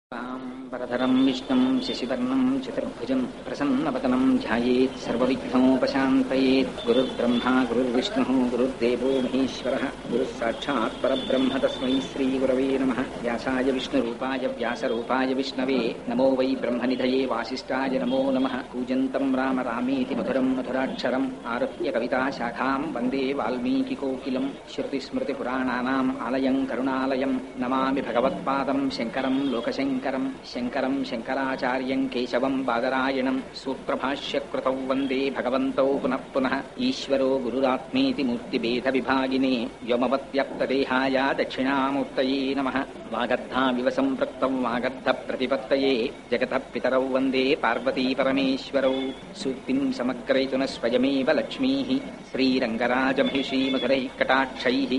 వరదరం విష్ణుం శశివర్ణం చతుర్భుజం ప్రసన్నవదనం ధ్యాయేత్ సర్వవిఘ్నోపశాంతయేత్. గురుర్బ్రహ్మా గురుర్విష్ణుః గురుర్దేవో మహేశ్వరః గురుః సాక్షాత్ పరబ్రహ్మ తస్మై శ్రీ గురవే నమః. వ్యాసాయ విష్ణురూపాయ వ్యాసరూపాయ విష్ణవే నమో వై బ్రహ్మనిధయే వాసిష్ఠాయ నమో నమః. కూజంతం రామ రామేతి మధురం మధురాక్షరం ఆరుహ్య కవితాశాఖాం వందే వాల్మీకికోకిలం. శృతిస్మృతిపురాణానాం ఆలయం కరుణాలయం నమామి భగవత్పాదం శంకరం లోకశంకరం. శంకరం శంకరాచార్యం కేశవం బాదరాయణం సూత్రభాష్యకృతౌ వందే భగవంతౌ పునః పునః. ఈశ్వరో గురురాత్మేతి మూర్తిభేద విభాగినే వ్యోమవత్వ్యక్తదేహాయ దక్షిణామూర్తయే నమః. వాగర్ధావివ సంపృక్తౌ వాగర్ధ ప్రతిపత్తయే జగతః పితరౌ వందే పార్వతీ పరమేశ్వరౌ. సూక్తిం సమగ్రయతున స్వయమేవ లక్ష్మీః శ్రీరంగరాజమహిషీ మధురైః కటాక్షైః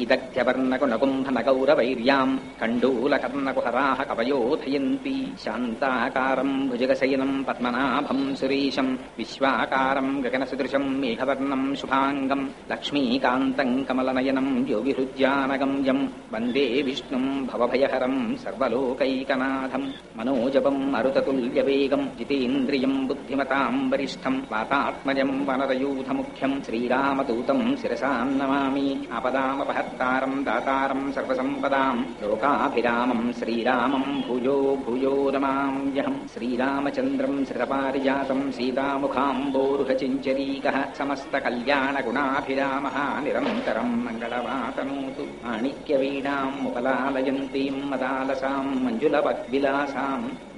వైదగ్ధ్యవర్ణకునకుంభనగౌరవైర్యాం కండూలకర్ణకుహరాः కవయోధయంతి. శాంతాకారం భుజగశయనం పద్మనాభం సురేశం విశ్వాకారం గగనసదృశం మేఘవర్ణం శుభాంగం లక్ష్మీకాంతం కమలనయనం యోగిహృద్యానగమ్యం వందే విష్ణుం భవభయహరం సర్వలోకైకనాథం. మనోజపం మరుతతుల్యవేగం జితేంద్రియం బుద్ధిమతాం వరిష్టం వాతాత్మజం వనరయూథముఖ్యం శ్రీరామదూతం శిరసాం నమామి. ఆపదామపహర్తారం దాతారం సర్వసంపదాం లోకాభిరామం శ్రీరామం భూయో భూయో నమామ్యహం. శ్రీరామచంద్రం శ్రితపారిజాతం సీతాముఖాంబోరుహచించరీకః సమస్తకల్యాణగుణాభిరామः నిరంతరం మంగళవాతనోతు. మాణిక్యవీణాం ముపలాలయంతీం మదాలసాం మంజులవద్విలాసాం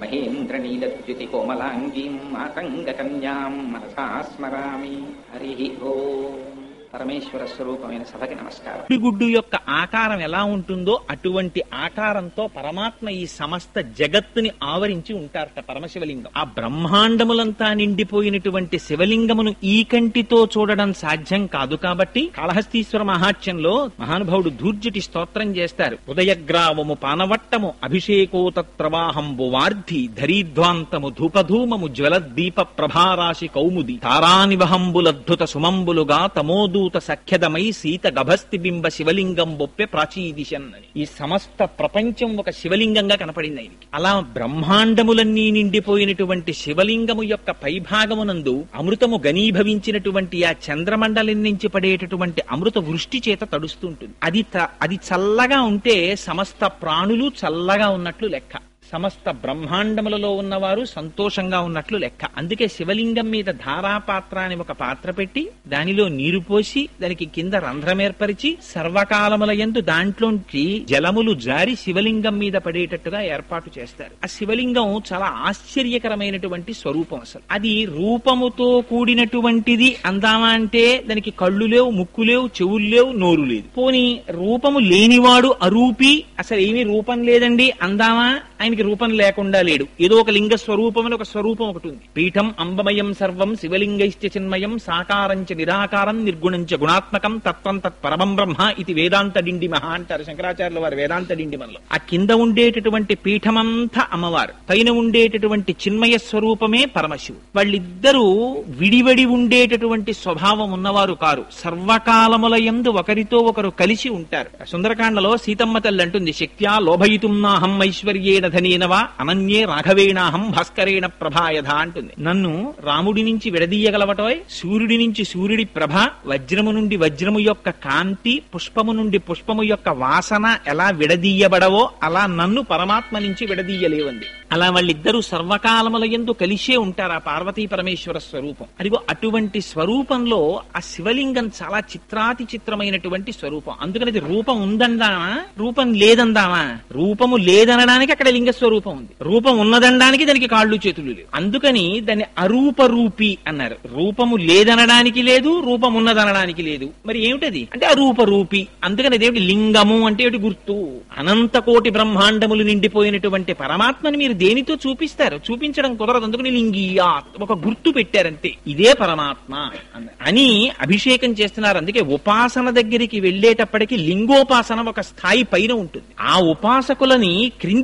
మహేంద్రనీలద్యుతికోమలాంగీం మాతంగకన్యాం మనసా స్మరామి. హరి ఓం. పరమేశ్వర స్వరూపమైన సభకి నమస్కారం. గుడ్డు యొక్క ఆకారం ఎలా ఉంటుందో అటువంటి ఆకారంతో పరమాత్మ ఈ సమస్త జగత్తుని ఆవరించి ఉంటారట పరమశివలింగం. ఆ బ్రహ్మాండములంతా నిండిపోయినటువంటి శివలింగమును ఈ కంటితో చూడడం సాధ్యం కాదు కాబట్టి కాళహస్తీశ్వర మహాత్మ్యంలో మహానుభావుడు ధూర్జటి స్తోత్రం చేస్తారు. హృదయగ్రావము పానవట్టము అభిషేకోతత్రవాహంబు వార్ధి ధరీధ్వాంతము ధూపధూమము జ్వలద్దీప ప్రభారాశి కౌముది తారానివహంబులద్భుత సుమంబులుగా తమోదూత సఖ్యదమై సీత గభస్తి బింబ శివలింగం బొప్పె ప్రాచీదిశన్ అని. ఈ సమస్త ప్రపంచం ఒక శివలింగంగా కనపడింది ఆయనకి. అలా బ్రహ్మాండములన్నీ నిండిపోయినటువంటి శివలింగము యొక్క పైభాగమునందు అమృతము గనీభవించినటువంటి ఆ చంద్రమండలం నుంచి పడేటటువంటి అమృత వృష్టి చేత తడుస్తుంటుంది. అది చల్లగా ఉంటే సమస్త ప్రాణులు చల్లగా ఉన్నట్లు లెక్క. సమస్త బ్రహ్మాండములలో ఉన్నవారు సంతోషంగా ఉన్నట్లు లెక్క. అందుకే శివలింగం మీద ధారాపాత్ర అని ఒక పాత్ర పెట్టి దానిలో నీరు పోసి దానికి కింద రంధ్రమేర్పరిచి సర్వకాలముల యందు దాంట్లోంచి జలములు జారి శివలింగం మీద పడేటట్టుగా ఏర్పాటు చేస్తారు. ఆ శివలింగం చాలా ఆశ్చర్యకరమైనటువంటి స్వరూపం. అసలు అది రూపముతో కూడినటువంటిది అందామా అంటే దానికి కళ్ళు లేవు, ముక్కు లేవు, చెవులు లేవు, నోరు లేదు. పోని రూపము లేనివాడు అరూపి, అసలు ఏమీ రూపం లేదండి అందామా? ఆయనకి రూపం లేకుండా లేడు. ఏదో ఒక లింగ స్వరూపం అని ఒక స్వరూపం ఒకటి ఉంది. పీఠం అంబమయం సర్వం శివలింగైశ్చ చిన్మయం సాకారంచ నిరాకారం నిర్గుణంచ గుణాత్మకం తత్వం తత్పరమం బ్రహ్మ ఇది వేదాంత డిండిమహ అంటారు శంకరాచార్యుల వారు వేదాంత డిండిమలో. ఆ కింద ఉండేటటువంటి పీఠమంతా అమ్మవారు, పైన ఉండేటటువంటి చిన్మయ స్వరూపమే పరమశివుడు. వాళ్ళిద్దరూ విడివడి ఉండేటటువంటి స్వభావం ఉన్నవారు కారు. సర్వకాలముల యందు ఒకరితో ఒకరు కలిసి ఉంటారు. సుందరకాండలో సీతమ్మ తల్లి అంటుంది, శక్త్యా లోభయితుం నాహం ఐశ్వర్యేణ ధనేనవా అనన్యే రాఘవేణాహం భాస్కరేణ ప్రభాయధ అంటుంది. నన్ను రాముడి నుంచి విడదీయగలవటోయ్, సూర్యుడి నుంచి సూర్యుడి ప్రభ, వజ్రము నుండి వజ్రము యొక్క కాంతి, పుష్పము నుండి పుష్పము యొక్క వాసన ఎలా విడదీయబడవో అలా నన్ను పరమాత్మ నుంచి విడదీయలేవంది. అలా వాళ్ళిద్దరూ సర్వకాలముల యందు కలిసే ఉంటారు. ఆ పార్వతీ పరమేశ్వర స్వరూపం. అదిగో అటువంటి స్వరూపంలో ఆ శివలింగం చాలా చిత్రాతి చిత్రమైనటువంటి స్వరూపం. అందుకని అది రూపం ఉందందామా, రూపం లేదందామా? రూపము లేదనడానికి అక్కడ లింగ స్వరూపం ఉంది, రూపం ఉన్నదనడానికి దానికి కాళ్ళు చేతులు లేవు. అందుకని దాన్ని అరూపరూపి అన్నారు. రూపము లేదనడానికి లేదు, రూపం ఉన్నదనడానికి లేదు. మరి ఏమిటది అంటే అరూపరూపి. అందుకని అదేమిటి లింగము అంటే ఏమిటి గుర్తు? అనంత కోటి బ్రహ్మాండములు నిండిపోయినటువంటి పరమాత్మని మీరు దేనితో చూపిస్తారు? చూపించడం కుదరదు. అందుకని లింగియా ఒక గుర్తు పెట్టారంతే, ఇదే పరమాత్మ అని అభిషేకం చేస్తున్నారు. అందుకే ఉపాసన దగ్గరికి వెళ్లేటప్పటికి లింగోపాసన ఒక స్థాయి పైన ఉంటుంది. ఆ ఉపాసకులని క్రింది స్థాయి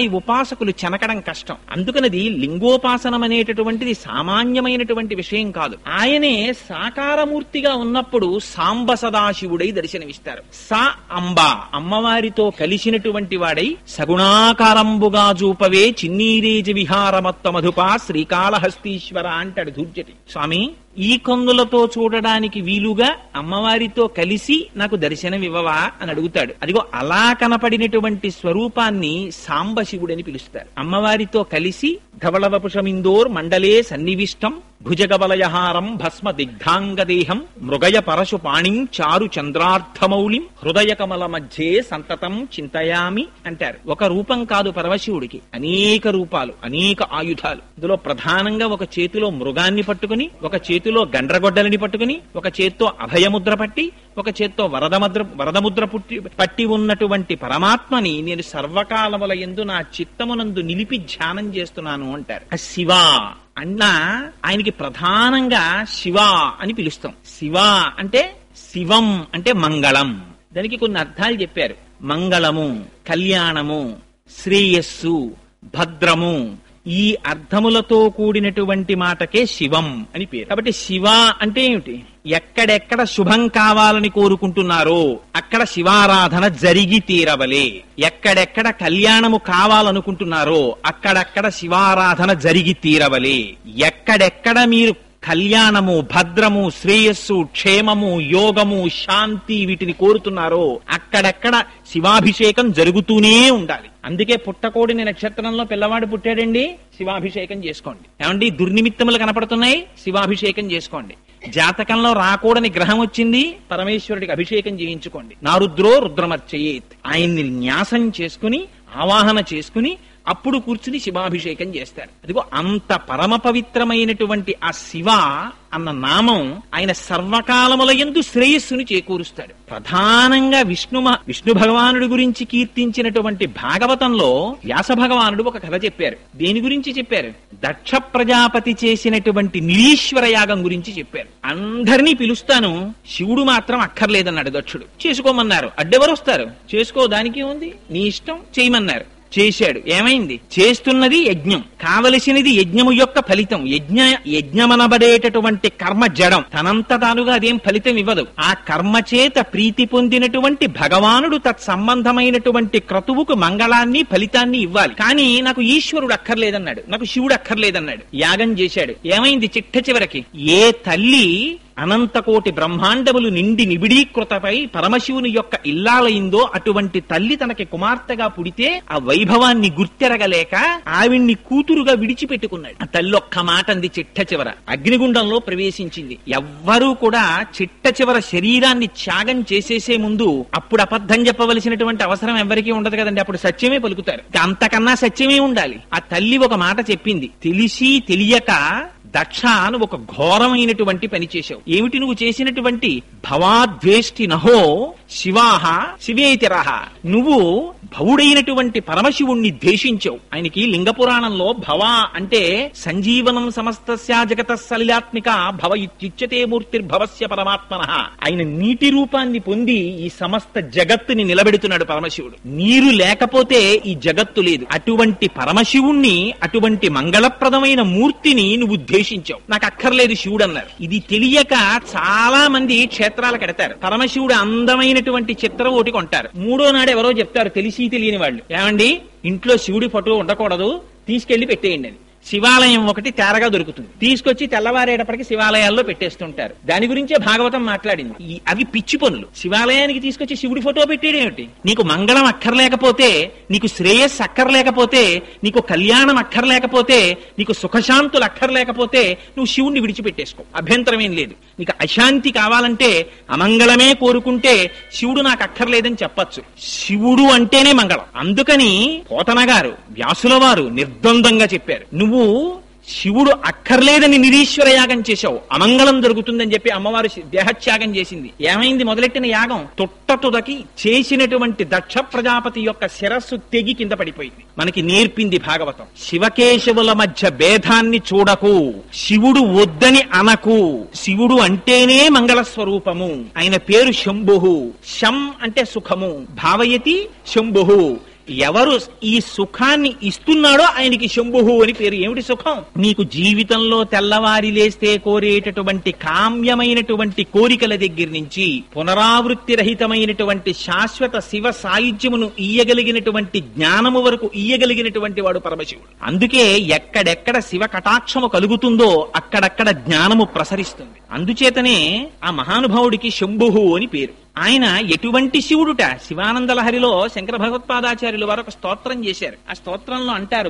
స్థాయి ఉపాసకులు చెనకడం కష్టం. అందుకనది లింగోపాసనం అనేటటువంటిది సామాన్యమైనటువంటి విషయం కాదు. ఆయనే సాకారమూర్తిగా ఉన్నప్పుడు సాంబ సదాశివుడై దర్శనమిస్తారు. సా అంబ అమ్మవారితో కలిసినటువంటి వాడై సగుణాకారంబుగా చూపవే చిన్నీరేజ విహారమత్త మధుపా శ్రీకాళహస్తీశ్వర అంటాడు ధూర్జటి. స్వామి, ఈ కన్నులతో చూడడానికి వీలుగా అమ్మవారితో కలిసి నాకు దర్శనం ఇవ్వవా అని అడుగుతాడు. అదిగో అలా కనపడినటువంటి స్వరూపాన్ని సాంబశివుడని పిలుస్తారు. అమ్మవారితో కలిసి ధవళవపుషమిందోర్ మండలే సన్నివిష్టం భుజగబలయహారం భస్మ దిగ్ధాంగదేహం మృగయ పరశు పాణిం చారు చంద్రార్థమౌళిం హృదయ కమల మధ్యే సంతతం చింతయామి అంటారు. ఒక రూపం కాదు పరమశివుడికి, అనేక రూపాలు, అనేక ఆయుధాలు. ఇందులో ప్రధానంగా ఒక చేతిలో మృగాన్ని పట్టుకుని, ఒక చేతిలో గండ్రగొడ్డలని పట్టుకుని, ఒక చేత్తో అభయముద్ర పట్టి, ఒక చేత్తో వరదముద్ర పట్టి ఉన్నటువంటి పరమాత్మని నేను సర్వకాలముల యందు నా చిత్తమునందు నిలిపి ధ్యానం చేస్తున్నాను అంటారు. శివ అన్నా ఆయనకి ప్రధానంగా శివ అని పిలుస్తాం. శివ అంటే శివం అంటే మంగళం. దానికి కొన్ని అర్థాలు చెప్పారు. మంగళము, కళ్యాణము, శ్రేయస్సు, భద్రము, ఈ అర్థములతో కూడినటువంటి మాటకే శివం అని పేరు. కాబట్టి శివ అంటే ఏమిటి? ఎక్కడెక్కడ శుభం కావాలని కోరుకుంటున్నారో అక్కడ శివారాధన జరిగి తీరవలే. ఎక్కడెక్కడ కళ్యాణము కావాలనుకుంటున్నారో అక్కడక్కడ శివారాధన జరిగి తీరవలే. ఎక్కడెక్కడ మీరు కళ్యాణము, భద్రము, శ్రేయస్సు, క్షేమము, యోగము, శాంతి వీటిని కోరుతున్నారో అక్కడక్కడ శివాభిషేకం జరుగుతూనే ఉండాలి. అందుకే పుట్టకోడిని నక్షత్రంలో పిల్లవాడు పుట్టాడండి, శివాభిషేకం చేసుకోండి. ఏమండి, దుర్నిమిత్తములు కనపడుతున్నాయి, శివాభిషేకం చేసుకోండి. జాతకంలో రాకూడని గ్రహం వచ్చింది, పరమేశ్వరుడికి అభిషేకం చేయించుకోండి. నారుద్రో రుద్రమర్చయేత్. ఆయన్ని న్యాసం చేసుకుని ఆవాహన చేసుకుని అప్పుడు కూర్చుని శివాభిషేకం చేస్తారు. అదిగో అంత పరమ పవిత్రమైనటువంటి ఆ శివ అన్న నామం ఆయన సర్వకాలముల యందు శ్రేయస్సుని చేకూరుస్తాడు. ప్రధానంగా విష్ణు భగవానుడి గురించి కీర్తించినటువంటి భాగవతంలో వ్యాస భగవానుడు ఒక కథ చెప్పారు. దేని గురించి చెప్పారు? దక్ష ప్రజాపతి చేసినటువంటి నిరీశ్వర యాగం గురించి చెప్పారు. అందరినీ పిలుస్తాను, శివుడు మాత్రం అక్కర్లేదన్నాడు దక్షుడు. చేసుకోమన్నారు. అడ్డెవరు వస్తారు? చేసుకో, దానికి ఉంది, నీ ఇష్టం, చేయమన్నారు. చేశాడు. ఏమైంది? చేస్తున్నది యజ్ఞం, కావలసినది యజ్ఞము యొక్క ఫలితం. యజ్ఞమనబడేటటువంటి కర్మ జడం, తనంత తానుగా అదేం ఫలితం ఇవ్వదు. ఆ కర్మ చేత ప్రీతి పొందినటువంటి భగవానుడు తత్సంబంధమైనటువంటి క్రతువుకు మంగళాన్ని ఫలితాన్ని ఇవ్వాలి. కానీ నాకు ఈశ్వరుడు అక్కర్లేదన్నాడు, నాకు శివుడు అక్కర్లేదన్నాడు. యాగం చేశాడు. ఏమైంది? చిట్ట చివరికి ఏ తల్లి అనంతకోటి బ్రహ్మాండములు నిండి నిబిడీకృతపై పరమశివుని యొక్క ఇల్లాలయిందో అటువంటి తల్లి తనకి కుమార్తెగా పుడితే ఆ వైభవాన్ని గుర్తెరగలేక ఆవిడ్ని కూతురుగా విడిచిపెట్టుకున్నాడు. ఆ తల్లి ఒక్క మాట అంది చిట్ట చివర, అగ్నిగుండంలో ప్రవేశించింది. ఎవ్వరూ కూడా చిట్ట చివర శరీరాన్ని త్యాగం చేసేసే ముందు అప్పుడు అబద్ధం చెప్పవలసినటువంటి అవసరం ఎవరికీ ఉండదు కదండి. అప్పుడు సత్యమే పలుకుతారు. అంతకన్నా సత్యమే ఉండాలి. ఆ తల్లి ఒక మాట చెప్పింది, తెలిసి తెలియక దక్ష నువ్వు ఒక ఘోరమైనటువంటి పని చేశావు. ఏమిటి నువ్వు చేసినటువంటి? భవాద్వేష్టి నహో శివాహ శివేతిరహ. నువ్వు భవుడైనటువంటి పరమశివుణ్ణి ద్వేషించావు. ఆయనకి లింగ పురాణంలో భవ అంటే సంజీవనం సమస్తస్య జగత సలిలాత్మిక భవ ఇత్యుచ్యతే మూర్తిర్భవస్య పరమాత్మనః. ఆయన నీటి రూపాన్ని పొంది ఈ సమస్త జగత్తుని నిలబెడుతున్నాడు పరమశివుడు. నీరు లేకపోతే ఈ జగత్తు లేదు. అటువంటి పరమశివుణ్ణి, అటువంటి మంగళప్రదమైన మూర్తిని నువ్వు ద్వేషించావు. నాకు అక్కర్లేదు శివుడు అన్నారు. ఇది తెలియక చాలా మంది క్షేత్రాలకు ఎడతారు. పరమశివుడు అందమైనటువంటి చిత్రం ఒకటి కొంటారు. మూడో నాడు ఎవరో చెప్తారు, తెలిసి తెలియని వాళ్ళు, ఏమండి ఇంట్లో శివుడి ఫోటో ఉండకూడదు, తీసుకెళ్లి పెట్టేయండి అని. శివాలయం ఒకటి తేరగా దొరుకుతుంది, తీసుకొచ్చి తెల్లవారేటప్పటికి శివాలయాల్లో పెట్టేస్తుంటారు. దాని గురించే భాగవతం మాట్లాడింది. అవి పిచ్చి పనులు. శివాలయానికి తీసుకొచ్చి శివుడి ఫోటో పెట్టేయడేమిటి? నీకు మంగళం అక్కర్లేకపోతే, నీకు శ్రేయస్సు అక్కర్లేకపోతే, నీకు కళ్యాణం అక్కర్లేకపోతే, నీకు సుఖశాంతులు అక్కర్లేకపోతే నువ్వు శివుణ్ణి విడిచిపెట్టేసుకో, అభ్యంతరం ఏం లేదు. నీకు అశాంతి కావాలంటే, అమంగళమే కోరుకుంటే శివుడు నాకు అక్కర్లేదని చెప్పచ్చు. శివుడు అంటేనే మంగళం. అందుకని పోతన గారు, వ్యాసుల వారు నిర్ద్వందంగా చెప్పారు, నువ్వు శివుడు అక్కర్లేదని నిరీశ్వర యాగం చేశావు, అమంగళం జరుగుతుందని చెప్పి అమ్మవారు దేహత్యాగం చేసింది. ఏమైంది? మొదలెట్టిన యాగం తొట్టతుదకి చేసినటువంటి దక్ష ప్రజాపతి యొక్క శిరస్సు తెగి కింద పడిపోయింది. మనకి నేర్పింది భాగవతం. శివకేశవుల మధ్య భేదాన్ని చూడకు, శివుడు వద్దని అనకు. శివుడు అంటేనే మంగళ స్వరూపము. ఆయన పేరు శంభుః. శం అంటే సుఖము, భావయతి శంభుః. ఎవరు ఈ సుఖాన్ని ఇస్తున్నాడో ఆయనకి శంభుహు అని పేరు. ఏమిటి సుఖం? నీకు జీవితంలో తెల్లవారి లేస్తే కోరేటటువంటి కామ్యమైనటువంటి కోరికల దగ్గర నుంచి పునరావృత్తి రహితమైనటువంటి శాశ్వత శివ సాయుధ్యమును ఇయ్యగలిగినటువంటి జ్ఞానము వరకు ఇయ్యగలిగినటువంటి వాడు పరమశివుడు. అందుకే ఎక్కడెక్కడ శివ కటాక్షము కలుగుతుందో అక్కడక్కడ జ్ఞానము ప్రసరిస్తుంది. అందుచేతనే ఆ మహానుభావుడికి శంభుహు అని పేరు. ఆయన ఎటువంటి శివుడుట? శివానందలహరిలో శంకర భగవత్పాదాచార్యులు వారు ఒక స్తోత్రం చేశారు. ఆ స్తోత్రంలో అంటారు,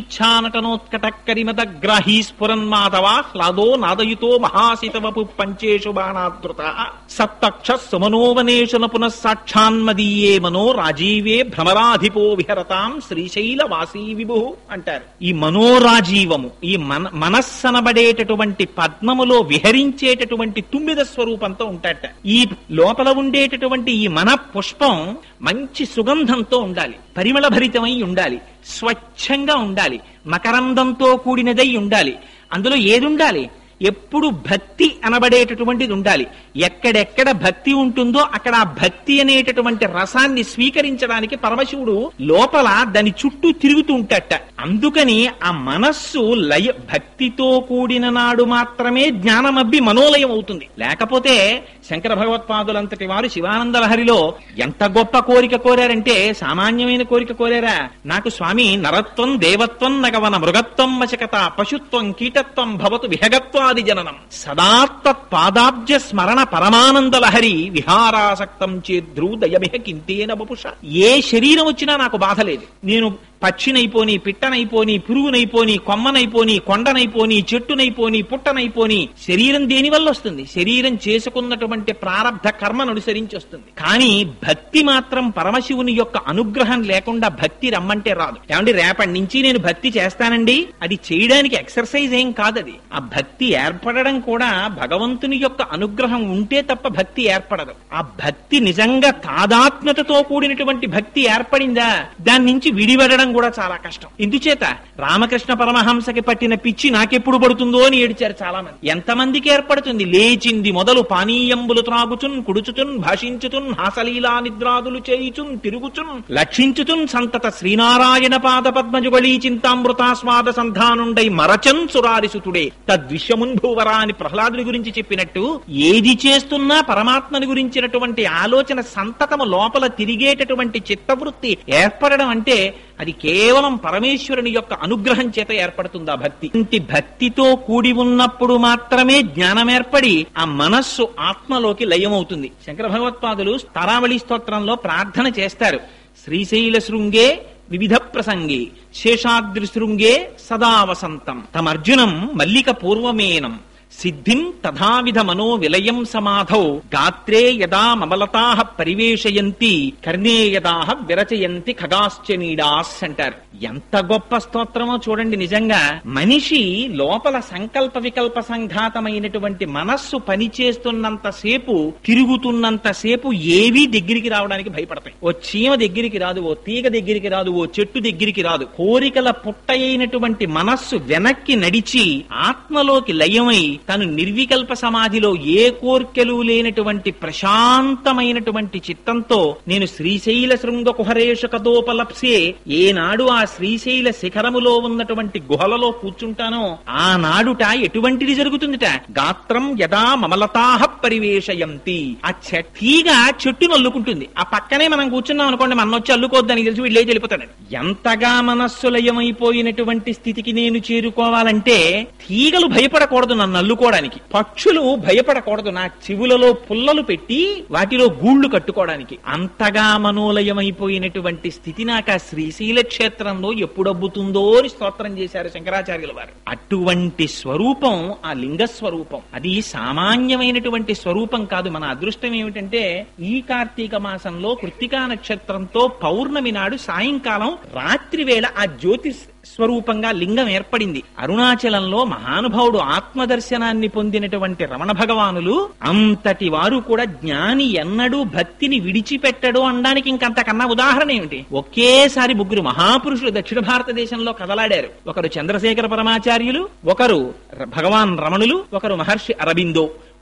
భృంగీచ్ఛానటనోత్కట గ్రాహీ స్ఫురన్మాధవా హ్లాదో నాదయుతో మహాసితవపు పంచేషు బాణాదృత సప్తక్ష సుమనోవనేషున పునఃసాక్షాన్మదీయే మనో రాజీవే భ్రమరాధిపో విహరతాం శ్రీశైల వాసీ విభు అంటారు. ఈ మనోరాజీవము, ఈ మనస్సనబడేటటువంటి పద్మములో విహరించేటటువంటి తుమ్మిద స్వరూపంతో ఉంటాట. ఈ లోపల ఉండేటటువంటి ఈ మన పుష్పం మంచి సుగంధంతో ఉండాలి, పరిమళ భరితమై ఉండాలి, స్వచ్ఛంగా ఉండాలి, మకరందంతో కూడినదై ఉండాలి. అందులో ఏది ఉండాలి? ఎప్పుడు భక్తి అనబడేటటువంటిది ఉండాలి. ఎక్కడెక్కడ భక్తి ఉంటుందో అక్కడ ఆ భక్తి అనేటటువంటి రసాన్ని స్వీకరించడానికి పరమశివుడు లోపల దాని చుట్టూ తిరుగుతూ ఉంటాట. అందుకని ఆ మనస్సు భక్తితో కూడిన నాడు మాత్రమే జ్ఞానమబ్బి మనోలయం అవుతుంది. లేకపోతే శంకర భగవత్పాదులంతటి వారు శివానందలహరిలో ఎంత గొప్ప కోరిక కోరారంటే సామాన్యమైన కోరిక కోరారా? నాకు స్వామి నరత్వం దేవత్వం నగవన మృగత్వం వశకత పశుత్వం కీటత్వం భవతు విహగత్వాది జననం సదాత్తత్ పాదాబ్జ స్మరణ పరమానందలహరి విహారాసక్తం చేద్రూ దయమిహ కింతేన బపుష. ఏ శరీరం వచ్చినా నాకు బాధ లేదు. నేను పక్షినైపోని, పిట్టనైపోని, పురుగునైపోని, కొమ్మనైపోని, కొండనైపోని, చెట్టునైపోని, పుట్టనైపోని. శరీరం దేని వల్ల వస్తుంది? శరీరం చేసుకున్నటువంటి ప్రారబ్ధ కర్మను అనుసరించి వస్తుంది. కానీ భక్తి మాత్రం పరమశివుని యొక్క అనుగ్రహం లేకుండా భక్తి రమ్మంటే రాదు. ఏమంటే రేపటి నుంచి నేను భక్తి చేస్తానండి, అది చేయడానికి ఎక్సర్సైజ్ ఏం కాదది. ఆ భక్తి ఏర్పడడం కూడా భగవంతుని యొక్క అనుగ్రహం ఉంటే తప్ప భక్తి ఏర్పడదు. ఆ భక్తి నిజంగా తాదాత్మ్యతతో కూడినటువంటి భక్తి ఏర్పడిందా, దాని నుంచి విడిపడడం కూడా చాలా కష్టం. ఇందుచేత రామకృష్ణ పరమహంసకి పట్టిన పిచ్చి నాకెప్పుడు పడుతుందో అని ఏడిచారు చాలా మంది. ఎంతమందికి ఏర్పడుతుంది? లేచింది మొదలు పానీయంబులు త్రాగుచున్, కుడుచుచున్, భాషించుచున్, హాసలీలా నిద్రాదులు చేయుచున్, తిరుగుచున్, లక్షించుచున్ సంతత శ్రీనారాయణ పాద పద్మజుగళీ చింతామృతాస్వాద సంధానుండై మరచన్ సురారిసుతుడే తద్విశ్వమున్ భూవరా అని ప్రహ్లాదుని గురించి చెప్పినట్టు ఏది చేస్తున్నా పరమాత్మని గురించినటువంటి ఆలోచన సంతతము లోపల తిరిగేటటువంటి చిత్తవృత్తి ఏర్పడడం అంటే అది కేవలం పరమేశ్వరుని యొక్క అనుగ్రహం చేత ఏర్పడుతుంది ఆ భక్తి. ఇంటి భక్తితో కూడి ఉన్నప్పుడు మాత్రమే జ్ఞానం ఏర్పడి ఆ మనస్సు ఆత్మలోకి లయమవుతుంది. శంకర భగవత్పాదులు తారావళి స్తోత్రంలో ప్రార్థన చేస్తారు. శ్రీశైల శృంగే వివిధ ప్రసంగే శేషాద్రి శృంగే సదా వసంతం తమర్జునం మల్లిక పూర్వమేనం సిద్ధిం తథావిధ మనో విలయం సమాధౌ గాత్రే యదా మమలతాః పరివేశయంతి కర్ణే యదాః విరచయంతి ఖగాశ్చనీడాస్ అంటారు. ఎంత గొప్ప స్తోత్రమో చూడండి. నిజంగా మనిషి లోపల సంకల్ప వికల్ప సంఘాతమైనటువంటి మనస్సు పనిచేస్తున్నంతసేపు, తిరుగుతున్నంతసేపు ఏవీ దగ్గరికి రావడానికి భయపడతాయి. ఓ చీమ దగ్గరికి రాదు, ఓ తీగ దగ్గరికి రాదు, ఓ చెట్టు దగ్గరికి రాదు. కోరికల పుట్టయినటువంటి మనస్సు వెనక్కి నడిచి ఆత్మలోకి లయమై తను నిర్వికల్ప సమాధిలో ఏ కోర్కెలు లేనటువంటి ప్రశాంతమైనటువంటి చిత్తంతో నేను శ్రీశైల శృంగ కుహరేష కదోపలప్సే, ఏనాడు ఆ శ్రీశైల శిఖరములో ఉన్నటువంటి గుహలలో కూర్చుంటానో ఆనాడుట ఎటువంటిది జరుగుతుందిట? గాత్రం యదా మమలతాః పరివేశయంతి. ఆ తీగ చెట్టును అల్లుకుంటుంది. ఆ పక్కనే మనం కూర్చున్నాం అనుకోండి, మన వచ్చి అల్లుకోద్దని తెలిసి వీళ్ళే వెళ్ళిపోతాడు. ఎంతగా మనస్సు లయమైపోయినటువంటి స్థితికి నేను చేరుకోవాలంటే తీగలు భయపడకూడదు నన్ను అల్లుకోవడానికి, పక్షులు భయపడకూడదు నా చెవులలో పుల్లలు పెట్టి వాటిలో గూళ్లు కట్టుకోవడానికి. అంతగా మనోలయమైపోయినటువంటి స్థితి నాకు ఆ శ్రీశైల క్షేత్రంలో ఎప్పుడబ్బుతుందో అని స్తోత్రం చేశారు శంకరాచార్యుల వారు. అటువంటి స్వరూపం ఆ లింగ స్వరూపం. అది సామాన్యమైనటువంటి స్వరూపం కాదు. మన అదృష్టం ఏమిటంటే ఈ కార్తీక మాసంలో కృత్తికా నక్షత్రంతో పౌర్ణమి నాడు సాయంకాలం రాత్రి వేళ ఆ జ్యోతి స్వరూపంగా లింగం ఏర్పడింది. అరుణాచలంలో మహానుభావుడు ఆత్మదర్శనాన్ని పొందినటువంటి రమణ భగవానులు అంతటి వారు కూడా జ్ఞాని ఎన్నడూ భక్తిని విడిచిపెట్టడు అనడానికి ఇంకంతకన్నా ఉదాహరణ ఏమిటి? ఒకేసారి ముగ్గురు మహాపురుషులు దక్షిణ భారతదేశంలో కదలాడారు. ఒకరు చంద్రశేఖర పరమాచార్యులు, ఒకరు భగవాన్ రమణులు, ఒకరు మహర్షి అరబిందో.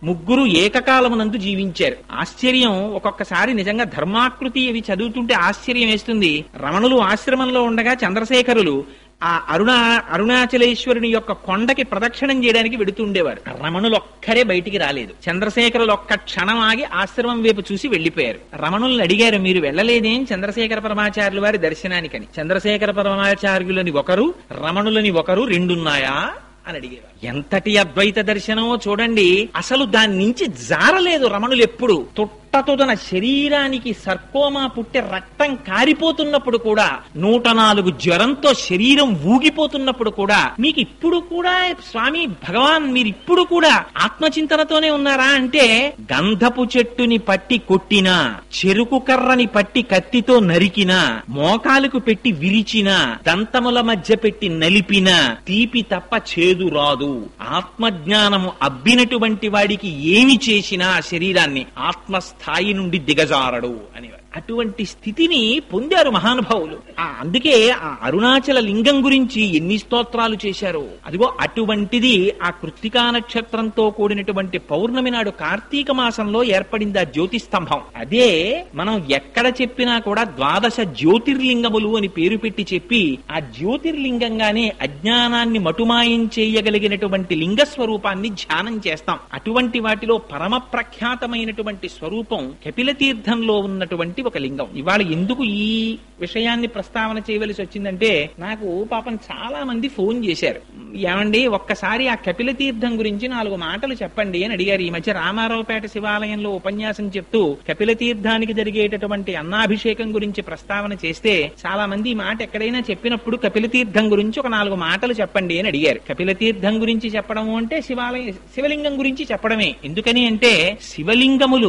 ముగ్గురు ఏకకాలమునందు జీవించారు. ఆశ్చర్యం, ఒక్కొక్కసారి నిజంగా ధర్మాకృతి అవి చదువుతుంటే ఆశ్చర్యం వేస్తుంది. రమణులు ఆశ్రమంలో ఉండగా చంద్రశేఖరులు ఆ అరుణాచలేశ్వరుని యొక్క కొండకి ప్రదక్షిణం చేయడానికి వెడుతుండేవారు. రమణులు ఒక్కరే బయటికి రాలేదు. చంద్రశేఖరులు ఒక్క క్షణం ఆగి ఆశ్రమం వైపు చూసి వెళ్లిపోయారు. రమణుల్ని అడిగారు, మీరు వెళ్ళలేదేం చంద్రశేఖర పరమాచార్యుల వారి దర్శనానికని. చంద్రశేఖర పరమాచార్యులని ఒకరు, రమణులని ఒకరు, రెండున్నాయా అని అడిగేవారు. ఎంతటి అద్వైత దర్శనమో చూడండి. అసలు దాని నుంచి జారలేదు రమణులు ఎప్పుడు. తన శరీరానికి సర్కోమా పుట్టి రక్తం కారిపోతున్నప్పుడు కూడా, 104 జ్వరంతో శరీరం ఊగిపోతున్నప్పుడు కూడా, మీకు ఇప్పుడు కూడా స్వామి భగవాన్ మీరు ఇప్పుడు కూడా ఆత్మచింతనతోనే ఉన్నారా అంటే, గంధపు చెట్టుని పట్టి కొట్టినా, చెరుకు కర్రని పట్టి కత్తితో నరికినా, మోకాలకు పెట్టి విరిచినా, దంతముల మధ్య పెట్టి నలిపినా తీపి తప్ప చేదు రాదు. ఆత్మజ్ఞానము అబ్బినటువంటి వాడికి ఏమి చేసినా శరీరాన్ని ఆత్మస్థాయి నుండి దిగజారడు అని. అటువంటి స్థితిని పొందారు మహానుభావులు. అందుకే ఆ అరుణాచల లింగం గురించి ఎన్ని స్తోత్రాలు చేశారు. అదిగో అటువంటిది ఆ కృత్తికా నక్షత్రంతో కూడినటువంటి పౌర్ణమి నాడు కార్తీక మాసంలో ఏర్పడింది ఆ జ్యోతిస్తంభం. అదే మనం ఎక్కడ చెప్పినా కూడా 12 జ్యోతిర్లింగములు అని పేరు పెట్టి చెప్పి, ఆ జ్యోతిర్లింగంగానే అజ్ఞానాన్ని మటుమాయం చేయగలిగినటువంటి లింగ స్వరూపాన్ని ధ్యానం చేస్తాం. అటువంటి వాటిలో పరమ ప్రఖ్యాతమైనటువంటి స్వరూపం కపిల తీర్థంలో ఉన్నటువంటి ఒక లింగం. ఇవాళ ఎందుకు ఈ విషయాన్ని ప్రస్తావన చేయవలసి వచ్చిందంటే, నాకు పాపం చాలా మంది ఫోన్ చేశారు, ఏమండి ఒక్కసారి ఆ కపిల తీర్థం గురించి 4 మాటలు చెప్పండి అని అడిగారు. ఈ మధ్య రామారావుపేట శివాలయంలో ఉపన్యాసం చెప్తూ కపిల తీర్థానికి జరిగేటటువంటి అన్నాభిషేకం గురించి ప్రస్తావన చేస్తే, చాలా మంది ఈ మాట ఎక్కడైనా చెప్పినప్పుడు కపిల తీర్థం గురించి ఒక 4 మాటలు చెప్పండి అని అడిగారు. కపిల తీర్థం గురించి చెప్పడము అంటే శివలింగం గురించి చెప్పడమే. ఎందుకని అంటే, శివలింగములు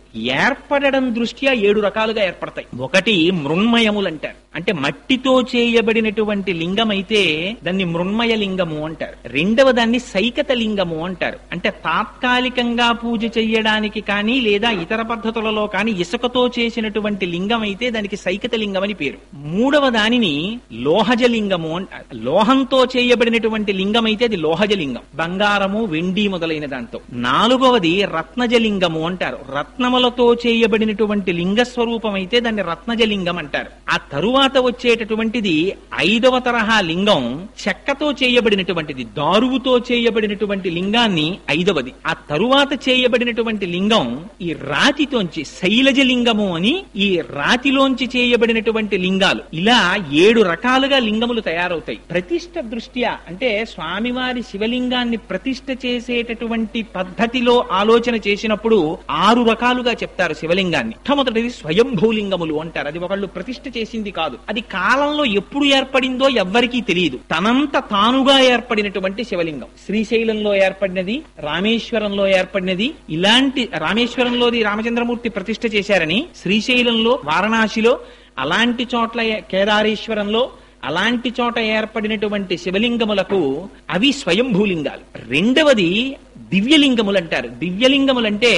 ఏర్పడడం దృష్ట్యా 7 రకాలుగా ఏర్పడతాయి. ఒకటి మృణ్మయములు అంటారు, అంటే మట్టితో చేయబడినటువంటి లింగం అయితే దాన్ని మృణ్మయ లింగము అంటారు. రెండవ దాన్ని సైకత లింగము అంటారు, అంటే తాత్కాలికంగా పూజ చెయ్యడానికి కానీ లేదా ఇతర పద్ధతులలో కానీ ఇసుకతో చేసినటువంటి లింగం అయితే దానికి సైకత లింగం అని పేరు. మూడవ దానిని లోహజ లింగము అంటారు. లోహంతో చేయబడినటువంటి లింగం అయితే అది లోహజ లింగం, బంగారము వెండి మొదలైన దాంతో. నాలుగవది రత్నజ లింగము అంటారు. రత్నములతో చేయబడినటువంటి లింగ స్వరూపం అయితే దాన్ని రత్నజ లింగం అంటారు. ఆ తరువాత వచ్చేటటువంటిది 5వ తరహా లింగం చెక్కతో చేయబడినటువంటిది, దారువుతో చేయబడినటువంటి లింగాన్ని 5వది. ఆ తరువాత చేయబడినటువంటి లింగం ఈ రాతితోంచి శైలజ లింగము అని, ఈ రాతిలోంచి చేయబడినటువంటి లింగాలు. ఇలా 7 రకాలుగా లింగములు తయారవుతాయి. ప్రతిష్ఠ దృష్ట్యా అంటే స్వామివారి శివలింగాన్ని ప్రతిష్ఠ చేసేటటువంటి పద్ధతిలో ఆలోచన చేసినప్పుడు 6 రకాలుగా చెప్తారు శివలింగాన్ని. మొట్టమొదటిది స్వయంభూలింగములు అంటారు. అది ఒకళ్ళు ప్రతిష్ఠ చేసింది కాదు, అది కాలంలో ఎప్పుడు ఏర్పడిందో ఎవ్వరికీ తెలియదు. తనంత తానుగా ఏర్పడినటువంటి శివలింగం. శ్రీశైలంలో ఏర్పడినది, రామేశ్వరంలో ఏర్పడినది. ఇలాంటి రామేశ్వరంలోది రామచంద్రమూర్తి ప్రతిష్ఠ చేశారని, శ్రీశైలంలో, వారణాసిలో, అలాంటి చోట్ల కేదారేశ్వరంలో, అలాంటి చోట ఏర్పడినటువంటి శివలింగములకు అవి స్వయంభూలింగాలు. రెండవది దివ్యలింగములు అంటారు. దివ్యలింగములంటే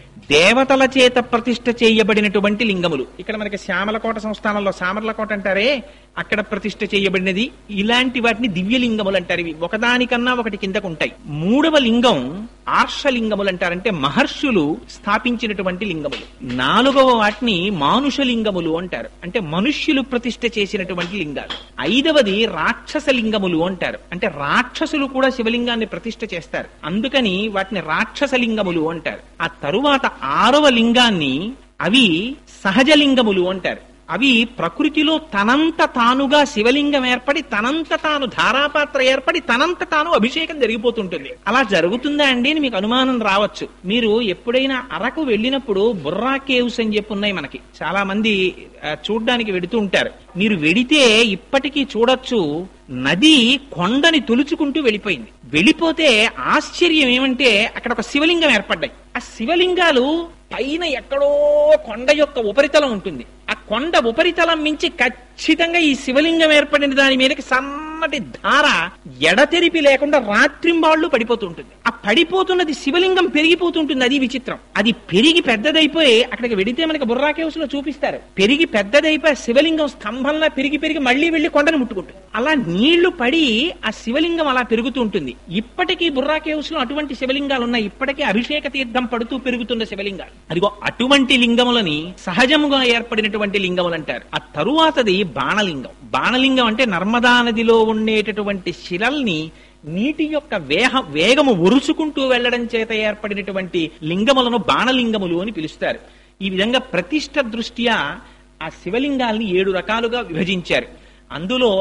దేవతల చేత ప్రతిష్ఠ చేయబడినటువంటి లింగములు. ఇక్కడ మనకి శ్యామలకోట సంస్థానంలో సామర్లకోట అంటారే, అక్కడ ప్రతిష్ఠ చేయబడినది. ఇలాంటి వాటిని దివ్యలింగములు అంటారు. ఇవి ఒకదానికన్నా ఒకటి కిందకు ఉంటాయి. మూడవ లింగం ఆర్షలింగములు అంటారంటే మహర్షులు స్థాపించినటువంటి లింగములు. నాలుగవ వాటిని మానుషలింగములు అంటారు, అంటే మనుష్యులు ప్రతిష్ఠ చేసినటువంటి లింగాలు. 5వది రాక్షస లింగములు అంటారు, అంటే రాక్షసులు కూడా శివలింగాన్ని ప్రతిష్ఠ చేస్తారు, అందుకని వాటిని రాక్షస లింగములు అంటారు. ఆ తరువాత 6వ లింగాన్ని అవి సహజలింగములు అంటారు. అవి ప్రకృతిలో తనంత తానుగా శివలింగం ఏర్పడి, తనంత తాను ధారాపాత్ర ఏర్పడి, తనంత తాను అభిషేకం జరిగిపోతుంటుంది. అలా జరుగుతుందా అండి అని మీకు అనుమానం రావచ్చు. మీరు ఎప్పుడైనా అరకు వెళ్ళినప్పుడు బుర్రా కేవ్స్ అని చెప్పి ఉన్నాయి మనకి, చాలా మంది చూడ్డానికి వెడుతూ ఉంటారు. మీరు వెడితే ఇప్పటికీ చూడొచ్చు, నది కొండని తొలుచుకుంటూ వెళ్ళిపోయింది. వెళ్ళిపోతే ఆశ్చర్యం ఏమంటే అక్కడ ఒక శివలింగం ఏర్పడ్డాయి. ఆ శివలింగాలు పైన ఎక్కడో కొండ యొక్క ఉపరితలం ఉంటుంది. ఆ కొండ ఉపరితలం మించి ఖచ్చితంగా ఈ శివలింగం ఏర్పడిన దాని మీదకి సన్న సన్నటి ధార ఎడతెరిపి లేకుండా రాత్రింబాళ్లు పడిపోతుంటుంది. ఆ పడిపోతున్నది శివలింగం పెరిగిపోతుంటుంది. అది విచిత్రం. అది పెరిగి పెద్దదైపోయి అక్కడికి వెడితే మనకి బుర్రా కేవ్స్ లో చూపిస్తారు. పెరిగి పెద్దదైపోయి శివలింగం స్తంభంలా పెరిగి పెరిగి మళ్లీ వెళ్లి కొండను ముట్టుకుంటుంది. అలా నీళ్లు పడి ఆ శివలింగం అలా పెరుగుతూ ఉంటుంది. ఇప్పటికీ బుర్రా కేవ్స్ లో అటువంటి శివలింగాలు ఉన్నాయి. ఇప్పటికీ అభిషేక తీర్థం పడుతూ పెరుగుతున్న శివలింగాలు. అదిగో అటువంటి లింగములని సహజముగా ఏర్పడినటువంటి లింగములు అంటారు. ఆ తరువాతది బాణలింగం. బాణలింగం అంటే నర్మదా నదిలో ఉండేటటువంటి శిలల్ని నీటి యొక్క వేగము ఉరుచుకుంటూ వెళ్లడం చేత ఏర్పడినటువంటి లింగములను బాణలింగములు అని పిలుస్తారు. ఈ విధంగా ప్రతిష్ఠ దృష్ట్యా ఆ శివలింగాల్ని 7 రకాలుగా విభజించారు. అందులో